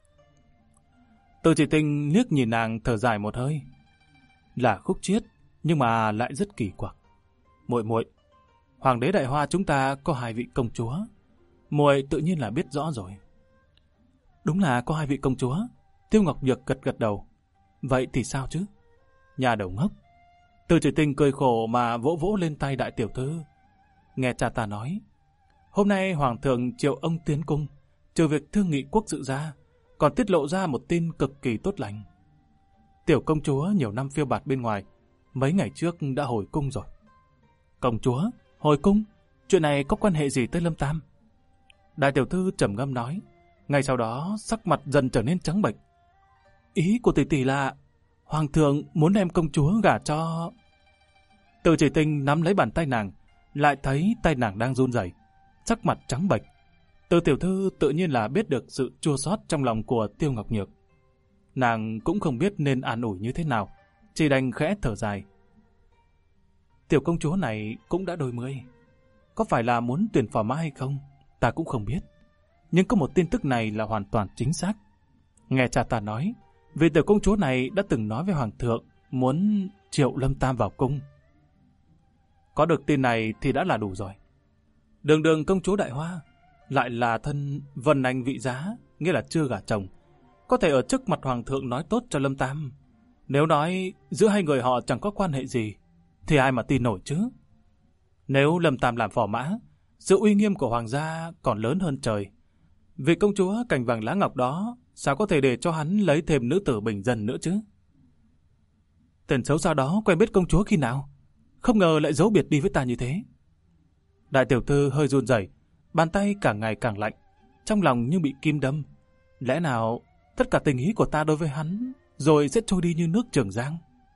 Từ Chỉ Tình liếc nhìn nàng thở dài một hơi. Là khúc chiết, nhưng mà lại rất kỳ quặc. Muội muội, Hoàng đế Đại Hoa chúng ta có 2 vị công chúa. Muội tự nhiên là biết rõ rồi. Đúng là có 2 vị công chúa. Tiêu Ngọc Nhược gật gật đầu. Vậy thì sao chứ? Nhà đầu ngốc. Từ Chỉ Tình cười khổ mà vỗ vỗ lên tay đại tiểu thư. Nghe cha ta nói, hôm nay Hoàng thượng triệu ông tiến cung, trừ việc thương nghị quốc sự ra, còn tiết lộ ra một tin cực kỳ tốt lành. Tiểu công chúa nhiều năm phiêu bạt bên ngoài, mấy ngày trước đã hồi cung rồi. Công chúa, hồi cung? Chuyện này có quan hệ gì tới Lâm Tam? Đại tiểu thư trầm ngâm nói, ngay sau đó sắc mặt dần trở nên trắng bệch. Ý của tỷ tỷ là Hoàng thượng muốn đem công chúa gả cho... Từ Chỉ Tình nắm lấy bàn tay nàng, lại thấy tay nàng đang run rẩy, sắc mặt trắng bệch. Từ tiểu thư tự nhiên là biết được sự chua xót trong lòng của Tiêu Ngọc Nhược. Nàng cũng không biết nên an ủi như thế nào, chỉ đành khẽ thở dài. Tiểu công chúa này cũng đã đôi mươi. Có phải là muốn tuyển phò mã hay không, ta cũng không biết. Nhưng có một tin tức này là hoàn toàn chính xác. Nghe cha ta nói, vì tiểu công chúa này đã từng nói với Hoàng thượng muốn triệu Lâm Tam vào cung. Có được tin này thì đã là đủ rồi. Đường đường công chúa Đại Hoa, lại là thân vân anh vị giá, nghĩa là chưa gả chồng, có thể ở trước mặt Hoàng thượng nói tốt cho Lâm Tam. Nếu nói giữa hai người họ chẳng có quan hệ gì, thì ai mà tin nổi chứ? Nếu Lâm Tam làm phò mã, sự uy nghiêm của Hoàng gia còn lớn hơn trời. Vì công chúa cành vàng lá ngọc đó, sao có thể để cho hắn lấy thêm nữ tử bình dân nữa chứ? Tên xấu xa đó quen biết công chúa khi nào? Không ngờ lại giấu biệt đi với ta như thế. Đại tiểu thư hơi run rẩy, bàn tay càng ngày càng lạnh, trong lòng như bị kim đâm. Lẽ nào tất cả tình ý của ta đối với hắn rồi sẽ trôi đi như nước Trường Giang?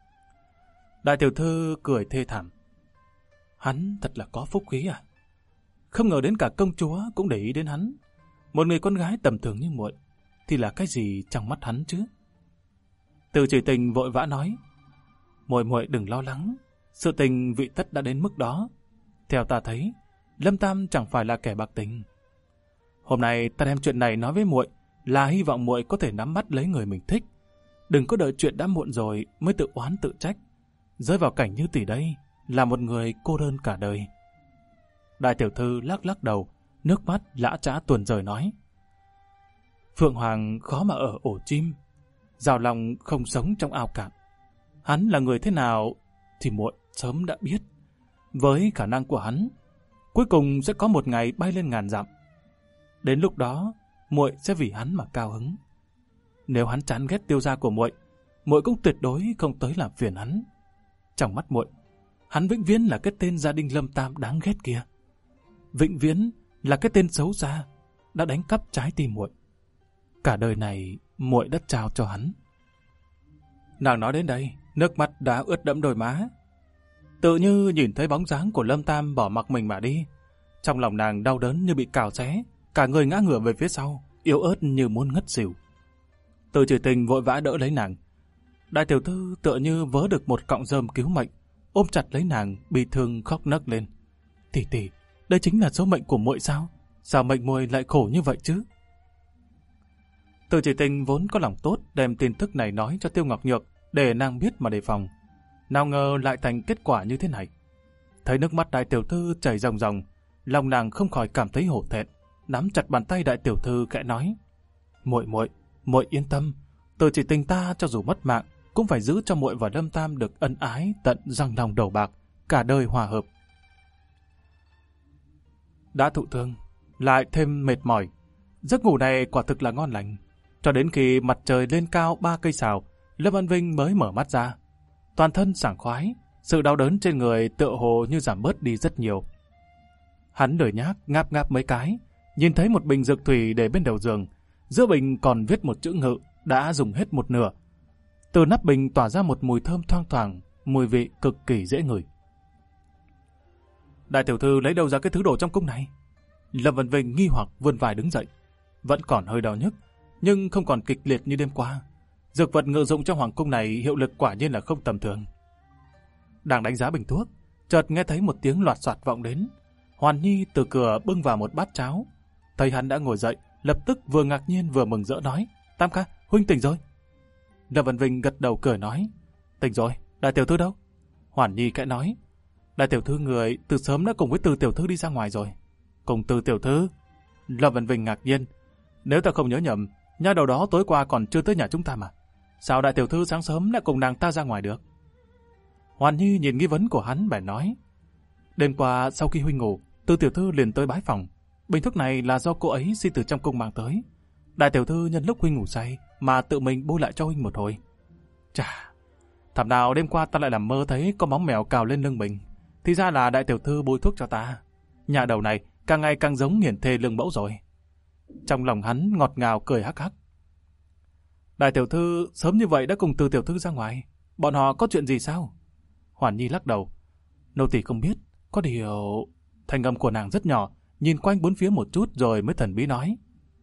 Đại tiểu thư cười thê thảm. Hắn thật là có phúc khí à? Không ngờ đến cả công chúa cũng để ý đến hắn. Một người con gái tầm thường như muội thì là cái gì trong mắt hắn chứ? Từ Chỉ Tình vội vã nói, muội muội đừng lo lắng, sự tình vị tất đã đến mức đó. Theo ta thấy, Lâm Tam chẳng phải là kẻ bạc tình. Hôm nay ta đem chuyện này nói với muội là hy vọng muội có thể nắm bắt lấy người mình thích. Đừng có đợi chuyện đã muộn rồi mới tự oán tự trách. Rơi vào cảnh như tỷ đây là một người cô đơn cả đời. Đại tiểu thư lắc lắc đầu, nước mắt lã chã tuôn rơi nói, Phượng Hoàng khó mà ở ổ chim, Giào Long không sống trong ao cạn. Hắn là người thế nào thì muội sớm đã biết. Với khả năng của hắn, cuối cùng sẽ có một ngày bay lên ngàn dặm. Đến lúc đó, muội sẽ vì hắn mà cao hứng. Nếu hắn chán ghét Tiêu gia của muội, muội cũng tuyệt đối không tới làm phiền hắn. Trong mắt muội, hắn vĩnh viễn là cái tên gia đình Lâm Tam đáng ghét kia. Vĩnh viễn là cái tên xấu xa đã đánh cắp trái tim muội. Cả đời này muội đã trao cho hắn. Nàng nói đến đây, nước mắt đã ướt đẫm đôi má. Tự như nhìn thấy bóng dáng của Lâm Tam bỏ mặc mình mà đi. Trong lòng nàng đau đớn như bị cào xé, cả người ngã ngửa về phía sau, yếu ớt như muốn ngất xỉu. Từ Chỉ Tình vội vã đỡ lấy nàng. Đại tiểu thư tựa như vớ được một cọng rơm cứu mệnh, ôm chặt lấy nàng, bi thương khóc nấc lên. Tỷ tỷ, đây chính là số mệnh của muội sao? Sao mệnh muội lại khổ như vậy chứ? Từ Chỉ Tình vốn có lòng tốt đem tin tức này nói cho Tiêu Ngọc Nhược để nàng biết mà đề phòng. Nào ngờ lại thành kết quả như thế này. Thấy nước mắt đại tiểu thư chảy ròng ròng, lòng nàng không khỏi cảm thấy hổ thẹn, nắm chặt bàn tay đại tiểu thư khẽ nói, muội yên tâm, Từ Chỉ Tình ta cho dù mất mạng cũng phải giữ cho muội và Lâm Tam được ân ái tận răng lòng đầu bạc, cả đời hòa hợp. Đã thụ thương, lại thêm mệt mỏi, giấc ngủ này quả thực là ngon lành. Cho đến khi mặt trời lên cao 3 cây sào, Lâm Văn Vinh mới mở mắt ra. Toàn thân sảng khoái, sự đau đớn trên người tựa hồ như giảm bớt đi rất nhiều. Hắn lười nhác ngáp ngáp mấy cái, nhìn thấy một bình dược thủy để bên đầu giường, giữa bình còn viết một chữ Ngự, đã dùng hết một nửa. Từ nắp bình tỏa ra một mùi thơm thoang thoảng, mùi vị cực kỳ dễ ngửi. Đại tiểu thư lấy đâu ra cái thứ đồ trong cung này? Lâm Vân Vinh nghi hoặc vươn vai đứng dậy, vẫn còn hơi đau nhức, nhưng không còn kịch liệt như đêm qua. Dược vật ngự dụng trong hoàng cung này hiệu lực quả nhiên là không tầm thường. Đang đánh giá bình thuốc, chợt nghe thấy một tiếng loạt soạt vọng đến. Hoàn Nhi từ cửa bưng vào một bát cháo. Thấy hắn đã ngồi dậy, lập tức vừa ngạc nhiên vừa mừng rỡ nói: Tam ca, huynh tỉnh rồi. Lâm Vân Vinh gật đầu cười nói: Tỉnh rồi, đại tiểu thư đâu? Hoàn Nhi kẽ nói: Đại tiểu thư người từ sớm đã cùng với Từ tiểu thư đi ra ngoài rồi. Cùng Từ tiểu thư? Lâm Vân Vinh ngạc nhiên: Nếu ta không nhớ nhầm, nha đầu đó tối qua còn chưa tới nhà chúng ta mà. Sao đại tiểu thư sáng sớm đã cùng nàng ta ra ngoài được? Hoàn Nhi nhìn nghi vấn của hắn bèn nói: Đêm qua sau khi huynh ngủ, Từ tiểu thư liền tới bái phòng. Bình thuốc này là do cô ấy xin từ trong cung mang tới. Đại tiểu thư nhân lúc huynh ngủ say mà tự mình bôi lại cho huynh một hồi. Chà, thảm nào đêm qua ta lại làm mơ thấy có móng mèo cào lên lưng mình. Thì ra là đại tiểu thư bôi thuốc cho ta. Nhà đầu này càng ngày càng giống nghiền thê lưng mẫu rồi. Trong lòng hắn ngọt ngào cười hắc hắc. Đại tiểu thư sớm như vậy đã cùng Từ tiểu thư ra ngoài. Bọn họ có chuyện gì sao? Hoàn Nhi lắc đầu: Nô tỳ không biết, có điều... Thanh âm của nàng rất nhỏ, nhìn quanh bốn phía một chút rồi mới thần bí nói: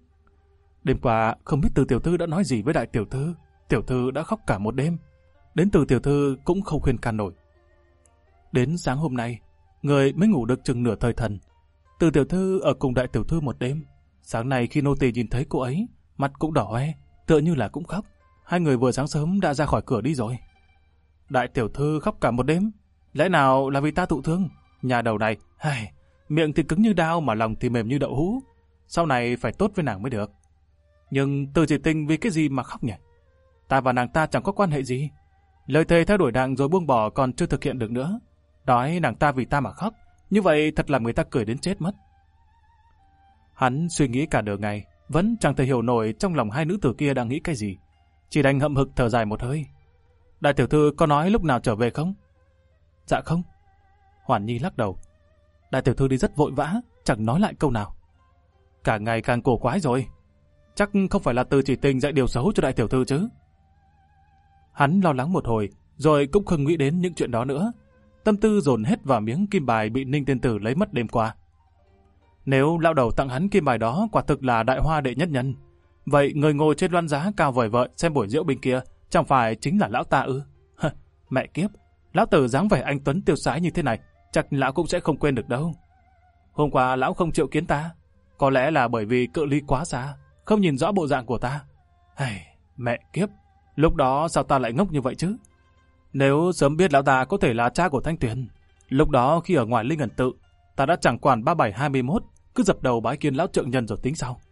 Đêm qua không biết Từ tiểu thư đã nói gì với đại tiểu thư đã khóc cả một đêm. Đến Từ tiểu thư cũng không khuyên can nổi. Đến sáng hôm nay, người mới ngủ được chừng nửa thời thần. Từ tiểu thư ở cùng đại tiểu thư một đêm. Sáng nay khi nô tỳ nhìn thấy cô ấy, mặt cũng đỏ hoe, tựa như là cũng khóc. Hai người vừa sáng sớm đã ra khỏi cửa đi rồi. Đại tiểu thư khóc cả một đêm, lẽ nào là vì ta thụ thương? Nhà đầu này, miệng thì cứng như đao mà lòng thì mềm như đậu hũ. Sau này phải tốt với nàng mới được. Nhưng Từ chỉ tình vì cái gì mà khóc nhỉ? Ta và nàng ta chẳng có quan hệ gì. Lời thề theo đuổi nàng rồi buông bỏ còn chưa thực hiện được nữa. Nói nàng ta vì ta mà khóc, như vậy thật làm người ta cười đến chết mất. Hắn suy nghĩ cả nửa ngày, vẫn chẳng thể hiểu nổi trong lòng hai nữ tử kia đang nghĩ cái gì. Chỉ đành hậm hực thở dài một hơi. Đại tiểu thư có nói lúc nào trở về không? Dạ không. Hoàn Nhi lắc đầu. Đại tiểu thư đi rất vội vã, chẳng nói lại câu nào. Cả ngày càng cổ quái rồi. Chắc không phải là Từ chỉ tình dạy điều xấu cho đại tiểu thư chứ. Hắn lo lắng một hồi, rồi cũng không nghĩ đến những chuyện đó nữa. Tâm tư dồn hết vào miếng kim bài bị Ninh tiên tử lấy mất đêm qua. Nếu lão đầu tặng hắn kim bài đó quả thực là đại hoa đệ nhất nhân, vậy người ngồi trên loan giá cao vời vợi xem buổi diễu bên kia chẳng phải chính là lão ta ư? Mẹ kiếp, lão tử dáng vẻ anh tuấn tiêu sái như thế này, chắc lão cũng sẽ không quên được đâu. Hôm qua lão không triệu kiến ta, có lẽ là bởi vì cự ly quá xa, không nhìn rõ bộ dạng của ta. Mẹ kiếp, lúc đó sao ta lại ngốc như vậy chứ? Nếu sớm biết lão ta có thể là cha của Thanh Tuyền, lúc đó khi ở ngoài Linh Ẩn Tự, ta đã chẳng quản 3721, cứ dập đầu bái kiến lão trượng nhân rồi tính sau.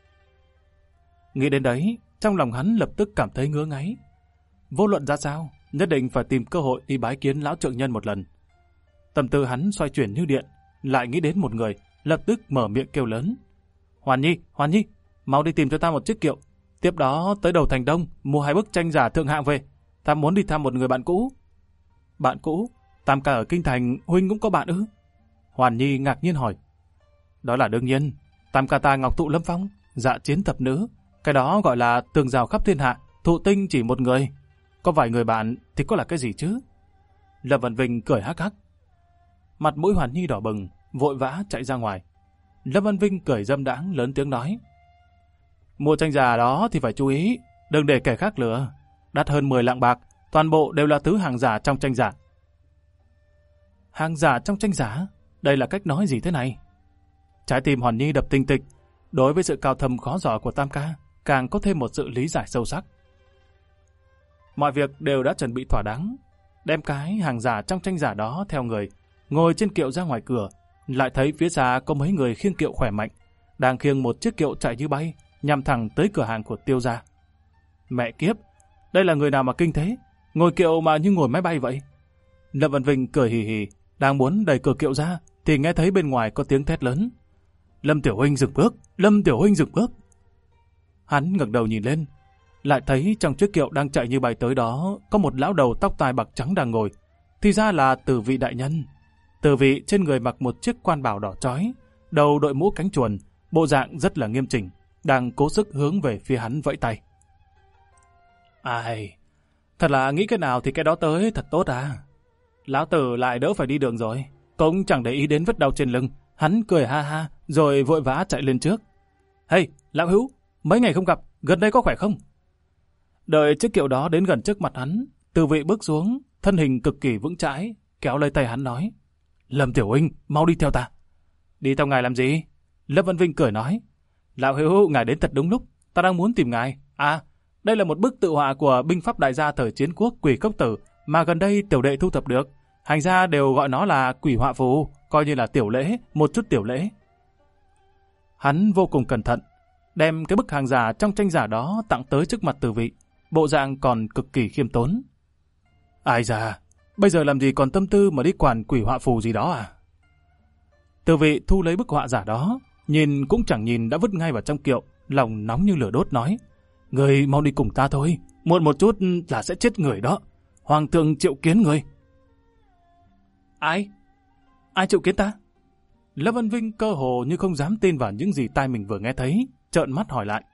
Nghĩ đến đấy, trong lòng hắn lập tức cảm thấy ngứa ngáy. Vô luận ra sao, nhất định phải tìm cơ hội đi bái kiến lão trượng nhân một lần. Tâm tư hắn xoay chuyển như điện, lại nghĩ đến một người, lập tức mở miệng kêu lớn: Hoàn Nhi, mau đi tìm cho ta một chiếc kiệu. Tiếp đó tới đầu thành Đông mua 2 bức tranh giả thượng hạng về. Ta muốn đi thăm một người bạn cũ. Bạn cũ? Tam ca ở kinh thành, huynh cũng có bạn ư? Hoàn Nhi ngạc nhiên hỏi. Đó là đương nhiên. Tam ca ta ngọc tụ lâm phong, dạ chiến thập nữ. Cái đó gọi là tường rào khắp thiên hạ, thụ tinh chỉ một người. Có vài người bạn thì có là cái gì chứ? Lâm Vân Vinh cười hắc hắc. Mặt mũi Hoàn Nhi đỏ bừng, vội vã chạy ra ngoài. Lâm Vân Vinh cười dâm đãng lớn tiếng nói: Mua tranh giả đó thì phải chú ý, đừng để kẻ khác lừa. Đắt hơn 10 lạng bạc, toàn bộ đều là thứ hàng giả trong tranh giả. Hàng giả trong tranh giả? Đây là cách nói gì thế này? Trái tim Hoàn Nhi đập tinh tịch, đối với sự cao thâm khó dò của Tam ca, càng có thêm một sự lý giải sâu sắc. Mọi việc đều đã chuẩn bị thỏa đáng, đem cái hàng giả trong tranh giả đó theo người, ngồi trên kiệu ra ngoài cửa, lại thấy phía xa có mấy người khiêng kiệu khỏe mạnh, đang khiêng một chiếc kiệu chạy như bay, nhằm thẳng tới cửa hàng của Tiêu gia. Mẹ kiếp, đây là người nào mà kinh thế, ngồi kiệu mà như ngồi máy bay vậy? Lâm Vân Vinh cười hì hì, đang muốn đẩy cửa kiệu ra, thì nghe thấy bên ngoài có tiếng thét lớn: Lâm Tiểu Huynh dừng bước, Lâm Tiểu Huynh dừng bước. Hắn ngẩng đầu nhìn lên, lại thấy trong chiếc kiệu đang chạy như bay tới đó có một lão đầu tóc tai bạc trắng đang ngồi, Thì ra là Từ Vị đại nhân. Từ Vị trên người mặc một chiếc quan bào đỏ chói, đầu đội mũ cánh chuồn, bộ dạng rất là nghiêm chỉnh, đang cố sức hướng về phía hắn vẫy tay. Ai, thật là nghĩ cái nào thì cái đó tới, thật tốt à. Lão tử lại đỡ phải đi đường rồi, cũng chẳng để ý đến vết đau trên lưng. Hắn cười ha ha, rồi vội vã chạy lên trước. Hey, lão hữu, mấy ngày không gặp, gần đây có khỏe không? Đợi chiếc kiệu đó đến gần trước mặt hắn, Từ Vị bước xuống, thân hình cực kỳ vững chãi, kéo lấy tay hắn nói. Lâm Tiểu Huynh, mau đi theo ta. Đi theo ngài làm gì? Lâm Văn Vinh cười nói. Lão hữu, ngài đến thật đúng lúc, ta đang muốn tìm ngài. À, đây là một bức tự họa của binh pháp đại gia thời chiến quốc Quỷ Cốc Tử mà gần đây tiểu đệ thu thập được. Hành gia đều gọi nó là quỷ họa phù, coi như là tiểu lễ, một chút tiểu lễ. Hắn vô cùng cẩn thận, đem cái bức hàng giả trong tranh giả đó tặng tới trước mặt Từ Vị, bộ dạng còn cực kỳ khiêm tốn. Ai da, bây giờ làm gì còn tâm tư mà đi quản quỷ họa phù gì đó à? Từ Vị thu lấy bức họa giả đó, nhìn cũng chẳng nhìn đã vứt ngay vào trong kiệu, lòng nóng như lửa đốt nói. Người mau đi cùng ta thôi, muộn một chút là sẽ chết người đó. Hoàng thượng triệu kiến người. Ai? Ai triệu kiến ta? Lâm Văn Vinh cơ hồ như không dám tin vào những gì tai mình vừa nghe thấy, trợn mắt hỏi lại.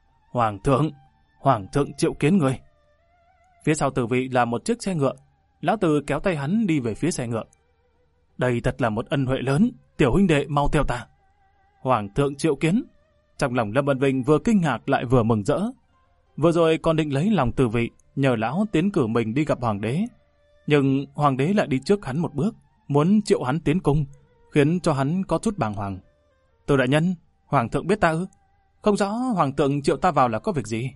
Hoàng thượng triệu kiến người. Phía sau Từ Vị là một chiếc xe ngựa, lão Từ kéo tay hắn đi về phía xe ngựa. Đây thật là một ân huệ lớn, tiểu huynh đệ mau theo ta. Hoàng thượng triệu kiến. Trong lòng Lâm Văn Vinh vừa kinh ngạc lại vừa mừng rỡ. Vừa rồi còn định lấy lòng Từ Vị, nhờ lão tiến cử mình đi gặp hoàng đế. Nhưng hoàng đế lại đi trước hắn một bước, muốn triệu hắn tiến cung, khiến cho hắn có chút bàng hoàng. Từ đại nhân, hoàng thượng biết ta ư? Không rõ hoàng thượng triệu ta vào là có việc gì?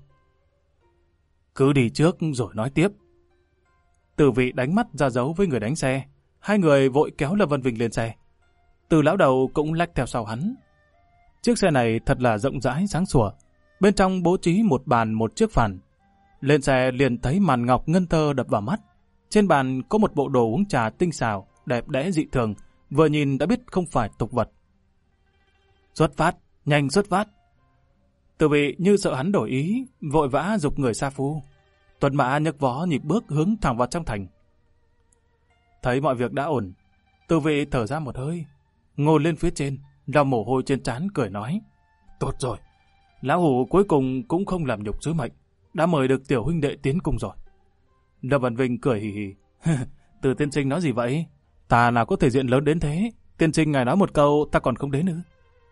Cứ đi trước rồi nói tiếp. Từ Vị đánh mắt ra dấu với người đánh xe. Hai người vội kéo Lâm Văn Vinh lên xe. Từ lão đầu cũng lách theo sau hắn. Chiếc xe này thật là rộng rãi sáng sủa. Bên trong bố trí một bàn một chiếc phản. Lên xe liền thấy màn ngọc ngân tơ đập vào mắt. Trên bàn có một bộ đồ uống trà tinh xảo, đẹp đẽ dị thường, vừa nhìn đã biết không phải tục vật. Xuất phát, nhanh xuất phát. Từ Vị như sợ hắn đổi ý, vội vã giục người sa phu. Tuần mã nhấc vó nhịp bước hướng thẳng vào trong thành. Thấy mọi việc đã ổn, Từ Vị thở ra một hơi, ngồi lên phía trên, lau mồ hôi trên trán cười nói. Tốt rồi, lão hủ cuối cùng cũng không làm nhục sứ mệnh, đã mời được tiểu huynh đệ tiến cung rồi. Lâm Văn Vinh cười hì hì. Từ tiên sinh nói gì vậy? Ta nào có thể diện lớn đến thế, tiên sinh ngài nói một câu ta còn không đến nữa.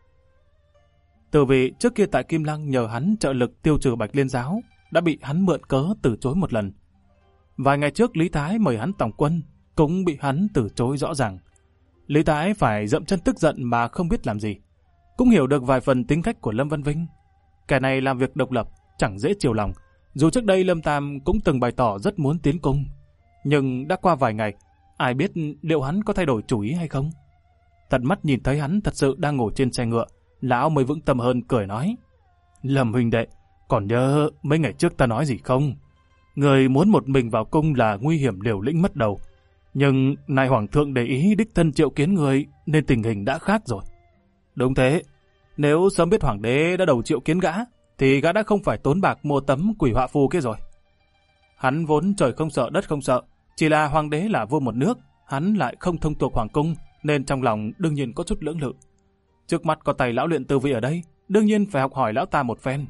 Từ Vị trước kia tại Kim Lăng nhờ hắn trợ lực tiêu trừ Bạch Liên giáo, đã bị hắn mượn cớ từ chối một lần. Vài ngày trước Lý Thái mời hắn tổng quân, cũng bị hắn từ chối rõ ràng. Lý Thái phải dậm chân tức giận mà không biết làm gì. Cũng hiểu được vài phần tính cách của Lâm Văn Vinh. Kẻ này làm việc độc lập, chẳng dễ chiều lòng. Dù trước đây Lâm Tam cũng từng bày tỏ rất muốn tiến cung. Nhưng đã qua vài ngày, ai biết liệu hắn có thay đổi chủ ý hay không? Tận mắt nhìn thấy hắn thật sự đang ngồi trên xe ngựa, lão mới vững tâm hơn cười nói. Lâm huynh đệ, còn nhớ mấy ngày trước ta nói gì không? Người muốn một mình vào cung là nguy hiểm liều lĩnh mất đầu. Nhưng nay hoàng thượng để ý đích thân triệu kiến người nên tình hình đã khác rồi. Đúng thế, nếu sớm biết hoàng đế đã đầu triệu kiến gã, thì gã đã không phải tốn bạc mua tấm quỷ họa phù kia rồi. Hắn vốn trời không sợ đất không sợ, chỉ là hoàng đế là vua một nước, hắn lại không thông thuộc hoàng cung, nên trong lòng đương nhiên có chút lưỡng lự. Trước mắt có tài lão luyện Từ Vị ở đây, đương nhiên phải học hỏi lão ta một phen.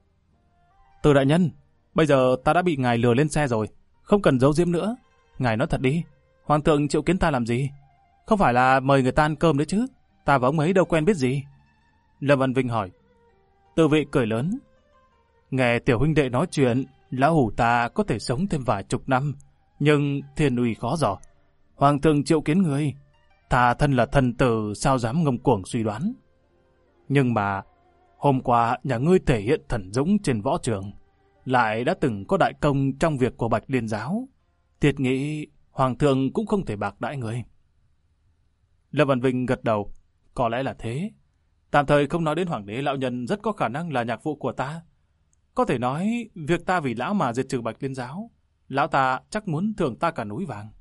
Từ đại nhân, bây giờ ta đã bị ngài lừa lên xe rồi, không cần giấu giếm nữa. Ngài nói thật đi, hoàng thượng triệu kiến ta làm gì? Không phải là mời người ta ăn cơm đấy chứ, ta và ông ấy đâu quen biết gì. Lâm Văn Vinh hỏi. Từ Vị cười lớn. Nghe tiểu huynh đệ nói chuyện, lão hủ ta có thể sống thêm vài chục năm, nhưng thiên uy khó dò. Hoàng thượng triệu kiến người, ta thân là thần tử sao dám ngông cuồng suy đoán. Nhưng mà hôm qua nhà ngươi thể hiện thần dũng trên võ trường, lại đã từng có đại công trong việc của Bạch Liên giáo. Thiệt nghĩ hoàng thượng cũng không thể bạc đãi người. Lâm Văn Vinh gật đầu. Có lẽ là thế. Tạm thời không nói đến hoàng đế lão nhân rất có khả năng là nhạc phụ của ta. Có thể nói việc ta vì lão mà diệt trừ Bạch Liên giáo, lão ta chắc muốn thưởng ta cả núi vàng.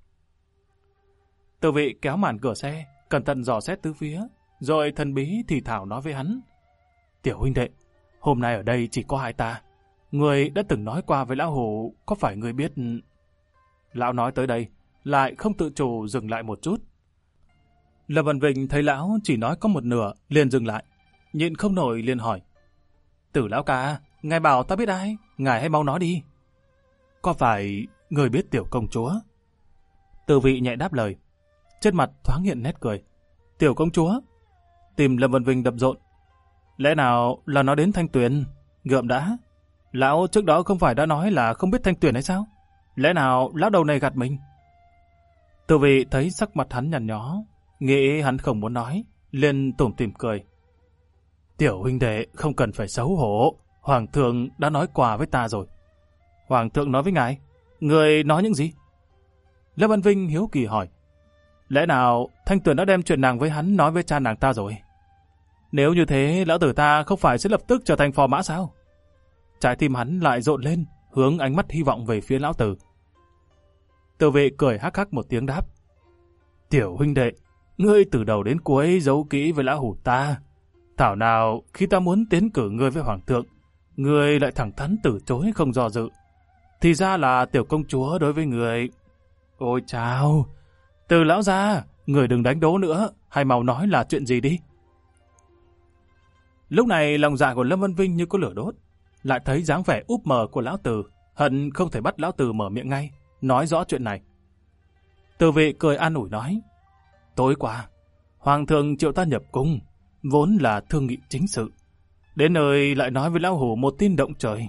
Từ Vị kéo màn cửa xe, cẩn thận dò xét tứ phía, rồi thần bí thì thảo nói với hắn. Tiểu huynh đệ, hôm nay ở đây chỉ có hai ta. Người đã từng nói qua với lão hủ, có phải người biết... Lão nói tới đây, lại không tự chủ dừng lại một chút. Lâm Văn Vinh thấy lão chỉ nói có một nửa, liền dừng lại, nhịn không nổi liền hỏi. Tử lão ca, ngài bảo ta biết ai, ngài hãy mau nói đi. Có phải người biết tiểu công chúa? Từ vị nhẹ đáp lời, trên mặt thoáng hiện nét cười. Tiểu công chúa? Tim Lâm Văn Vinh đập rộn. Lẽ nào là nói đến Thanh Tuyền? Gượm đã. Lão trước đó không phải đã nói là không biết Thanh Tuyền hay sao? Lẽ nào lão đầu này gạt mình? Từ vị thấy sắc mặt hắn nhăn nhó, nghĩ hắn không muốn nói, liền tủm tỉm cười. Tiểu huynh đệ không cần phải xấu hổ, Hoàng thượng đã nói qua với ta rồi. Hoàng thượng nói với ngài, người nói những gì? Lâm Văn Vinh hiếu kỳ hỏi. Lẽ nào Thanh Tuyền đã đem chuyện nàng với hắn nói với cha nàng ta rồi? Nếu như thế, lão tử ta không phải sẽ lập tức trở thành phò mã sao? Trái tim hắn lại rộn lên, hướng ánh mắt hy vọng về phía lão tử. Từ vệ cười hắc hắc một tiếng đáp. Tiểu huynh đệ, ngươi từ đầu đến cuối giấu kỹ với lão hủ ta. Thảo nào khi ta muốn tiến cử ngươi với hoàng thượng, ngươi lại thẳng thắn từ chối không do dự. Thì ra là tiểu công chúa đối với người. Ôi chao, Từ lão gia, người đừng đánh đố nữa, hay mau nói là chuyện gì đi. Lúc này lòng dạ của Lâm Văn Vinh như có lửa đốt, lại thấy dáng vẻ úp mờ của lão Từ, hận không thể bắt lão Từ mở miệng ngay, nói rõ chuyện này. Từ vị cười an ủi nói, tối qua, hoàng thượng triệu ta nhập cung, vốn là thương nghị chính sự, đến nơi lại nói với lão hủ một tin động trời.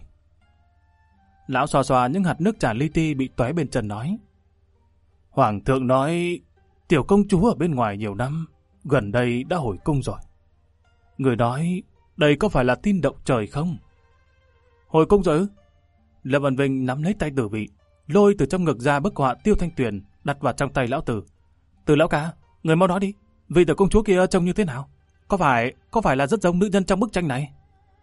Lão xòa xòa những hạt nước trà li ti bị tóe bên chân nói, hoàng thượng nói tiểu công chúa ở bên ngoài nhiều năm, gần đây đã hồi cung rồi. Người nói đây có phải là tin động trời không? Hồi cung rồi ư? Lâm Văn Vinh nắm lấy tay Tử Vị, lôi từ trong ngực ra bức họa Tiêu Thanh Tuyền đặt vào trong tay lão Tử. Từ lão ca, người mau nói đi, vị tiểu công chúa kia trông như thế nào? Có phải là rất giống nữ nhân trong bức tranh này?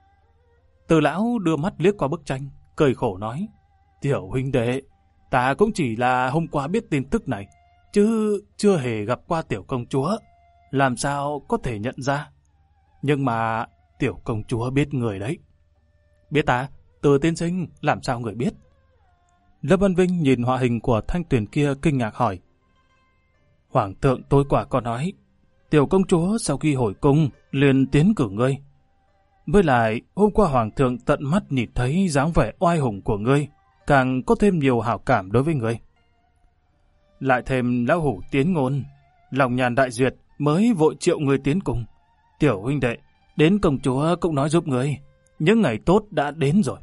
Từ lão đưa mắt liếc qua bức tranh, cười khổ nói, tiểu huynh đệ, ta cũng chỉ là hôm qua biết tin tức này, chứ chưa hề gặp qua tiểu công chúa, làm sao có thể nhận ra? Nhưng mà tiểu công chúa biết người đấy. Biết ta? Từ tiên sinh, làm sao người biết? Lâm Văn Vinh nhìn họa hình của Thanh Tuyền kia kinh ngạc hỏi. Hoàng thượng tối qua có nói, tiểu công chúa sau khi hồi cung liền tiến cử ngươi. Với lại, hôm qua hoàng thượng tận mắt nhìn thấy dáng vẻ oai hùng của ngươi, càng có thêm nhiều hảo cảm đối với ngươi. Lại thêm lão hủ tiến ngôn, lòng nhàn đại duyệt mới vội triệu ngươi tiến cùng. Tiểu huynh đệ, đến công chúa cũng nói giúp ngươi, những ngày tốt đã đến rồi.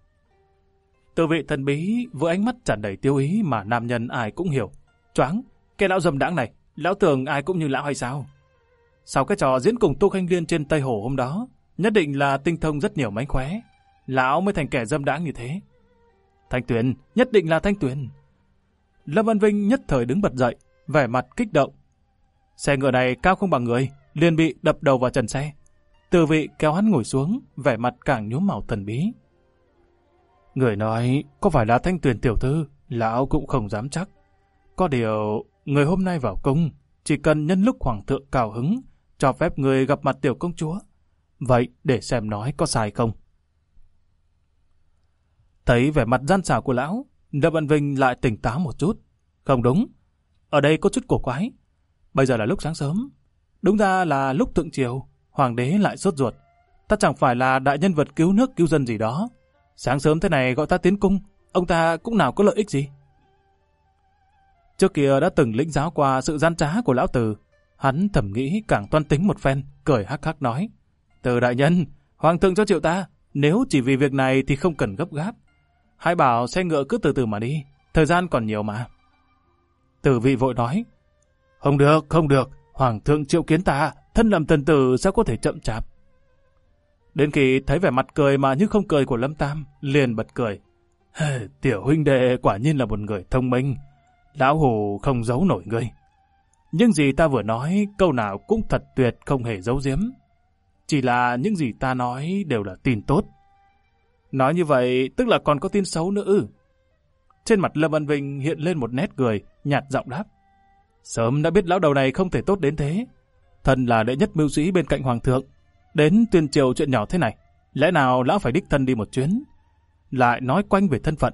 Từ vị thần bí với ánh mắt tràn đầy tiêu ý mà nam nhân ai cũng hiểu. Choáng, cái lão dâm đãng này, lão tưởng ai cũng như lão hay sao? Sau cái trò diễn cùng Tô Khanh Liên trên Tây Hồ hôm đó, nhất định là tinh thông rất nhiều mánh khóe, lão mới thành kẻ dâm đãng như thế. Thanh Tuyền, nhất định là Thanh Tuyền. Lâm Văn Vinh nhất thời đứng bật dậy, vẻ mặt kích động. Xe ngựa này cao không bằng người, liền bị đập đầu vào trần xe. Từ vị kéo hắn ngồi xuống, vẻ mặt càng nhuốm màu thần bí. Người nói, có phải là Thanh Tuyền tiểu thư, lão cũng không dám chắc. Có điều, người hôm nay vào cung, chỉ cần nhân lúc hoàng thượng cao hứng, cho phép người gặp mặt tiểu công chúa. Vậy để xem nói có sai không? Thấy vẻ mặt gian xảo của lão, Lâm Văn Vinh lại tỉnh táo một chút. Không đúng, ở đây có chút cổ quái. Bây giờ là lúc sáng sớm, đúng ra là lúc thượng triều, hoàng đế lại sốt ruột. Ta chẳng phải là đại nhân vật cứu nước cứu dân gì đó. Sáng sớm thế này gọi ta tiến cung, ông ta cũng nào có lợi ích gì. Trước kia đã từng lĩnh giáo qua sự gian trá của lão Từ, hắn thầm nghĩ càng toan tính một phen, cười hắc hắc nói. Từ đại nhân, hoàng thượng cho triệu ta, nếu chỉ vì việc này thì không cần gấp gáp. Hãy bảo xe ngựa cứ từ từ mà đi, thời gian còn nhiều mà. Từ vị vội nói, không được, hoàng thượng triệu kiến ta, thân làm thần tử sao có thể chậm chạp. Đến khi thấy vẻ mặt cười mà như không cười của Lâm Tam, liền bật cười. Tiểu huynh đệ quả nhiên là một người thông minh, lão hủ không giấu nổi ngươi. Nhưng gì ta vừa nói, câu nào cũng thật tuyệt không hề giấu giếm. Chỉ là những gì ta nói đều là tin tốt. Nói như vậy, tức là còn có tin xấu nữa ư? Trên mặt Lâm Văn Vinh hiện lên một nét cười, nhạt giọng đáp. Sớm đã biết lão đầu này không thể tốt đến thế. Thân là đệ nhất mưu sĩ bên cạnh hoàng thượng, đến tuyên triều chuyện nhỏ thế này, lẽ nào lão phải đích thân đi một chuyến? Lại nói quanh về thân phận,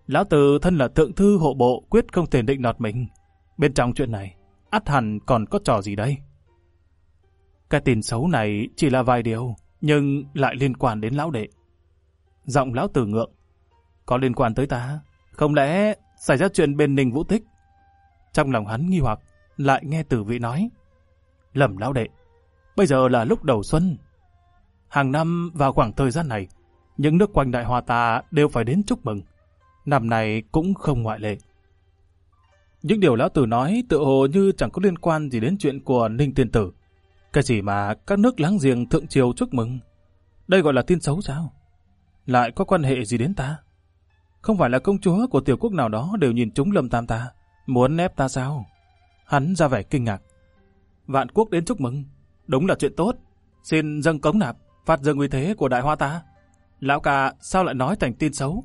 Lão Tử thân là thượng thư hộ bộ, quyết không thể định nọt mình. Bên trong chuyện này, ắt hẳn còn có trò gì đây? Cái tin xấu này chỉ là vài điều, nhưng lại liên quan đến lão đệ. Giọng Lão Tử ngượng. Có liên quan tới ta? Không lẽ xảy ra chuyện bên Ninh Vũ Tích? Trong lòng hắn nghi hoặc, lại nghe Tử Vị nói. Lầm lão đệ, bây giờ là lúc đầu xuân. Hàng năm vào khoảng thời gian này, những nước quanh Đại Hoa ta đều phải đến chúc mừng. Năm này cũng không ngoại lệ. Những điều Lão Tử nói tự hồ như chẳng có liên quan gì đến chuyện của Ninh Tiên Tử. Cái gì mà các nước láng giềng thượng triều chúc mừng? Đây gọi là tin xấu sao? Lại có quan hệ gì đến ta? Không phải là công chúa của tiểu quốc nào đó đều nhìn trúng Lâm Tam ta, muốn ép ta sao? Hắn ra vẻ kinh ngạc. Vạn quốc đến chúc mừng, đúng là chuyện tốt. Xin dâng cống nạp, phạt dâng uy thế của Đại Hoa ta. Lão ca sao lại nói thành tin xấu?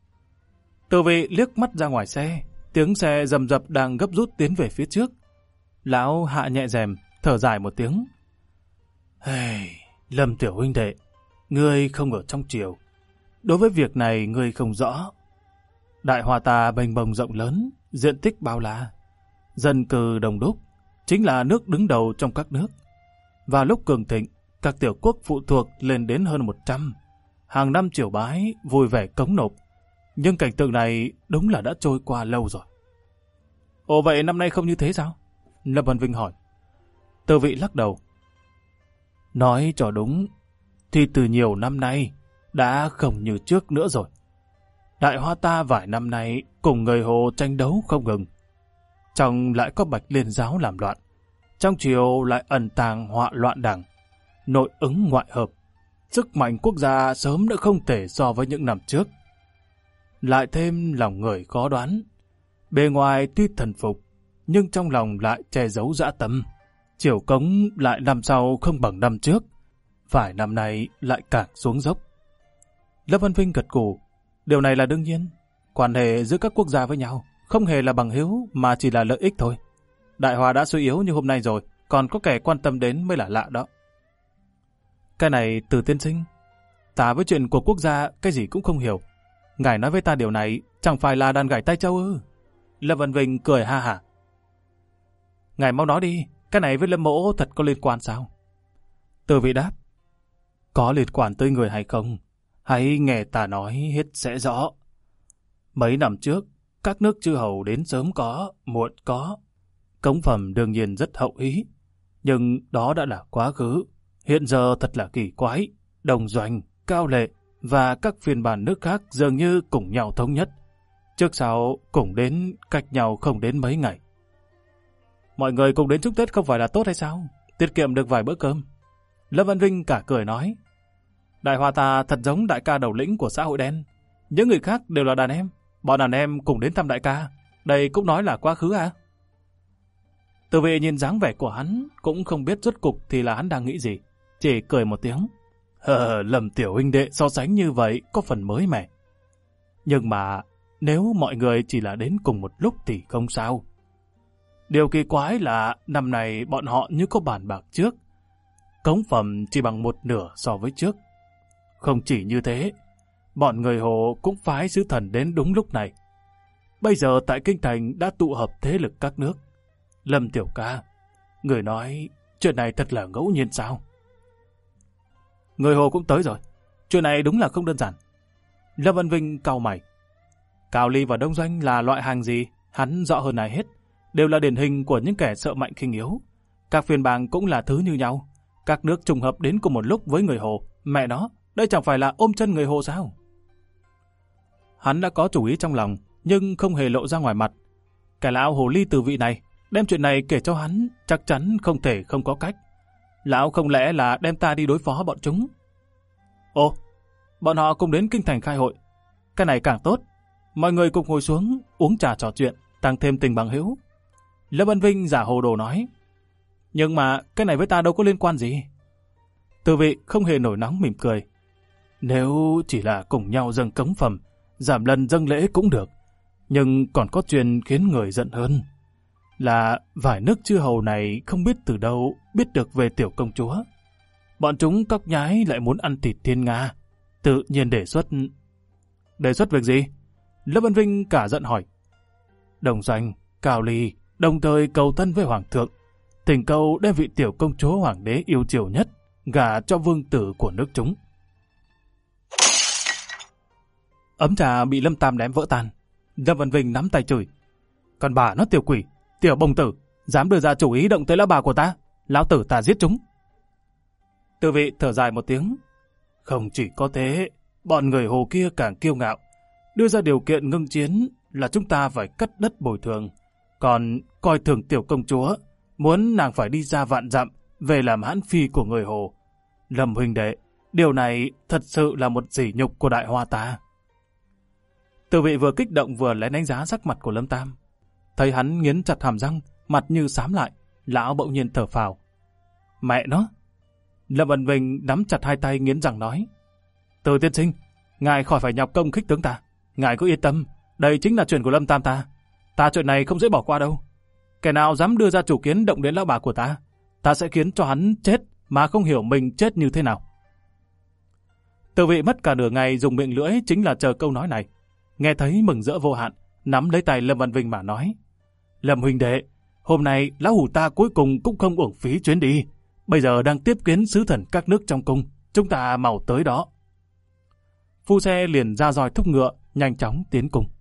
Từ Vị liếc mắt ra ngoài xe, tiếng xe rầm rập đang gấp rút tiến về phía trước. Lão hạ nhẹ rèm, thở dài một tiếng. Hey, Lâm tiểu huynh đệ, ngươi không ở trong triều. Đối với việc này ngươi không rõ. Đại Hoa ta bềnh bồng rộng lớn, diện tích bao la, dân cư đông đúc, chính là nước đứng đầu trong các nước. Và lúc cường thịnh, các tiểu quốc phụ thuộc lên đến hơn 100. Hàng năm triều bái, vui vẻ cống nộp. Nhưng cảnh tượng này đúng là đã trôi qua lâu rồi. Ồ vậy năm nay không như thế sao? Lâm Văn Vinh hỏi. Từ Vị lắc đầu. Nói cho đúng, thì từ nhiều năm nay đã không như trước nữa rồi. Đại Hoa ta vài năm nay cùng người Hồ tranh đấu không ngừng. Trong lại có Bạch Liên giáo làm loạn. Trong triều lại ẩn tàng họa loạn đảng. Nội ứng ngoại hợp. Sức mạnh quốc gia sớm đã không thể so với những năm trước. Lại thêm lòng người khó đoán. Bề ngoài tuy thần phục, nhưng trong lòng lại che giấu dã tâm. Triều cống lại năm sau không bằng năm trước. Phải năm nay lại càng xuống dốc. Lâm Văn Vinh gật gù. Điều này là đương nhiên. Quan hệ giữa các quốc gia với nhau không hề là bằng hữu mà chỉ là lợi ích thôi. Đại Hoa đã suy yếu như hôm nay rồi, còn có kẻ quan tâm đến mới là lạ đó. Cái này Từ tiên sinh, ta với chuyện của quốc gia cái gì cũng không hiểu. Ngài nói với ta điều này chẳng phải là đàn gảy tai châu ư? Lâm Văn Vinh cười ha hả. Ngài mau nói đi, cái này với Lâm mỗ thật có liên quan sao? Từ Vị đáp. Có liên quan tới người hay không? Hãy nghe ta nói hết sẽ rõ. Mấy năm trước, các nước chư hầu đến sớm có, muộn có. Cống phẩm đương nhiên rất hậu hí, nhưng đó đã là quá khứ. Hiện giờ thật là kỳ quái, Đồng Doanh, Cao Lệ và các phiên bản nước khác dường như cùng nhau thống nhất. Trước sau cùng đến cách nhau không đến mấy ngày. Mọi người cùng đến chúc Tết không phải là tốt hay sao? Tiết kiệm được vài bữa cơm. Lâm Văn Vinh cả cười nói. Đại Hoa ta thật giống đại ca đầu lĩnh của xã hội đen. Những người khác đều là đàn em. Bọn đàn em cùng đến thăm đại ca. Đây cũng nói là quá khứ à? Từ Vị nhìn dáng vẻ của hắn cũng không biết rốt cục thì là hắn đang nghĩ gì. Chỉ cười một tiếng. Lâm tiểu huynh đệ so sánh như vậy có phần mới mẻ. Nhưng mà nếu mọi người chỉ là đến cùng một lúc thì không sao. Điều kỳ quái là năm này bọn họ như có bàn bạc trước. Cống phẩm chỉ bằng một nửa so với trước. Không chỉ như thế, bọn người Hồ cũng phái sứ thần đến đúng lúc này. Bây giờ tại Kinh Thành đã tụ hợp thế lực các nước. Lâm tiểu ca, người nói chuyện này thật là ngẫu nhiên sao? Người Hồ cũng tới rồi. Chuyện này đúng là không đơn giản. Lâm Văn Vinh cau mày. Cao Ly và Đông Doanh là loại hàng gì? Hắn rõ hơn ai hết. Đều là điển hình của những kẻ sợ mạnh khinh yếu. Các phiên bang cũng là thứ như nhau. Các nước trùng hợp đến cùng một lúc với người Hồ. Mẹ nó, đây chẳng phải là ôm chân người Hồ sao? Hắn đã có chủ ý trong lòng, nhưng không hề lộ ra ngoài mặt. Cái lão hồ ly Từ Vị này, đem chuyện này kể cho hắn, chắc chắn không thể không có cách. Lão không lẽ là đem ta đi đối phó bọn chúng? Ồ, bọn họ cùng đến Kinh Thành khai hội. Cái này càng tốt. Mọi người cùng ngồi xuống, uống trà trò chuyện, tăng thêm tình bằng hữu. Lâm Văn Vinh giả hồ đồ nói. Nhưng mà cái này với ta đâu có liên quan gì. Từ Vị không hề nổi nóng mỉm cười. Nếu chỉ là cùng nhau dâng cống phẩm, giảm lần dâng lễ cũng được. Nhưng còn có chuyện khiến người giận hơn. Là vài nước chư hầu này không biết từ đâu biết được về tiểu công chúa. Bọn chúng cóc nhái lại muốn ăn thịt thiên nga. Tự nhiên đề xuất... Đề xuất việc gì? Lâm Văn Vinh cả giận hỏi. Đồng Doanh, Cao Ly đồng thời cầu thân với hoàng thượng, thỉnh cầu đem vị tiểu công chúa hoàng đế yêu chiều nhất gả cho vương tử của nước chúng. Ấm trà bị Lâm Tam ném vỡ tan. Lâm Văn Vinh nắm tay chửi. Còn bà nó tiểu quỷ, tiểu bồng tử, dám đưa ra chủ ý động tới lão bà của ta, lão tử ta giết chúng. Từ vị thở dài một tiếng. Không chỉ có thế, bọn người Hồ kia càng kiêu ngạo, đưa ra điều kiện ngưng chiến là chúng ta phải cắt đất bồi thường, còn coi thường tiểu công chúa, muốn nàng phải đi ra vạn dặm về làm hãn phi của người Hồ. Lâm huynh đệ, điều này thật sự là một sỉ nhục của đại hoa ta. Từ vị vừa kích động vừa lén đánh giá sắc mặt của Lâm Tam. Thấy hắn nghiến chặt hàm răng, mặt như xám lại, lão bỗng nhiên thở phào. Mẹ nó! Lâm Văn Vinh nắm chặt hai tay nghiến răng nói. Từ tiên sinh, ngài khỏi phải nhọc công khích tướng ta. Ngài cứ yên tâm, đây chính là chuyện của Lâm Tam ta. Ta chuyện này không dễ bỏ qua đâu. Kẻ nào dám đưa ra chủ kiến động đến lão bà của ta, ta sẽ khiến cho hắn chết mà không hiểu mình chết như thế nào. Từ vị mất cả nửa ngày dùng miệng lưỡi chính là chờ câu nói này. Nghe thấy mừng rỡ vô hạn, nắm lấy tay Lâm Văn Vinh mà nói. Lâm huynh đệ, hôm nay lão hủ ta cuối cùng cũng không uổng phí chuyến đi. Bây giờ đang tiếp kiến sứ thần các nước trong cung, chúng ta mau tới đó. Phu xe liền ra roi thúc ngựa, nhanh chóng tiến cung.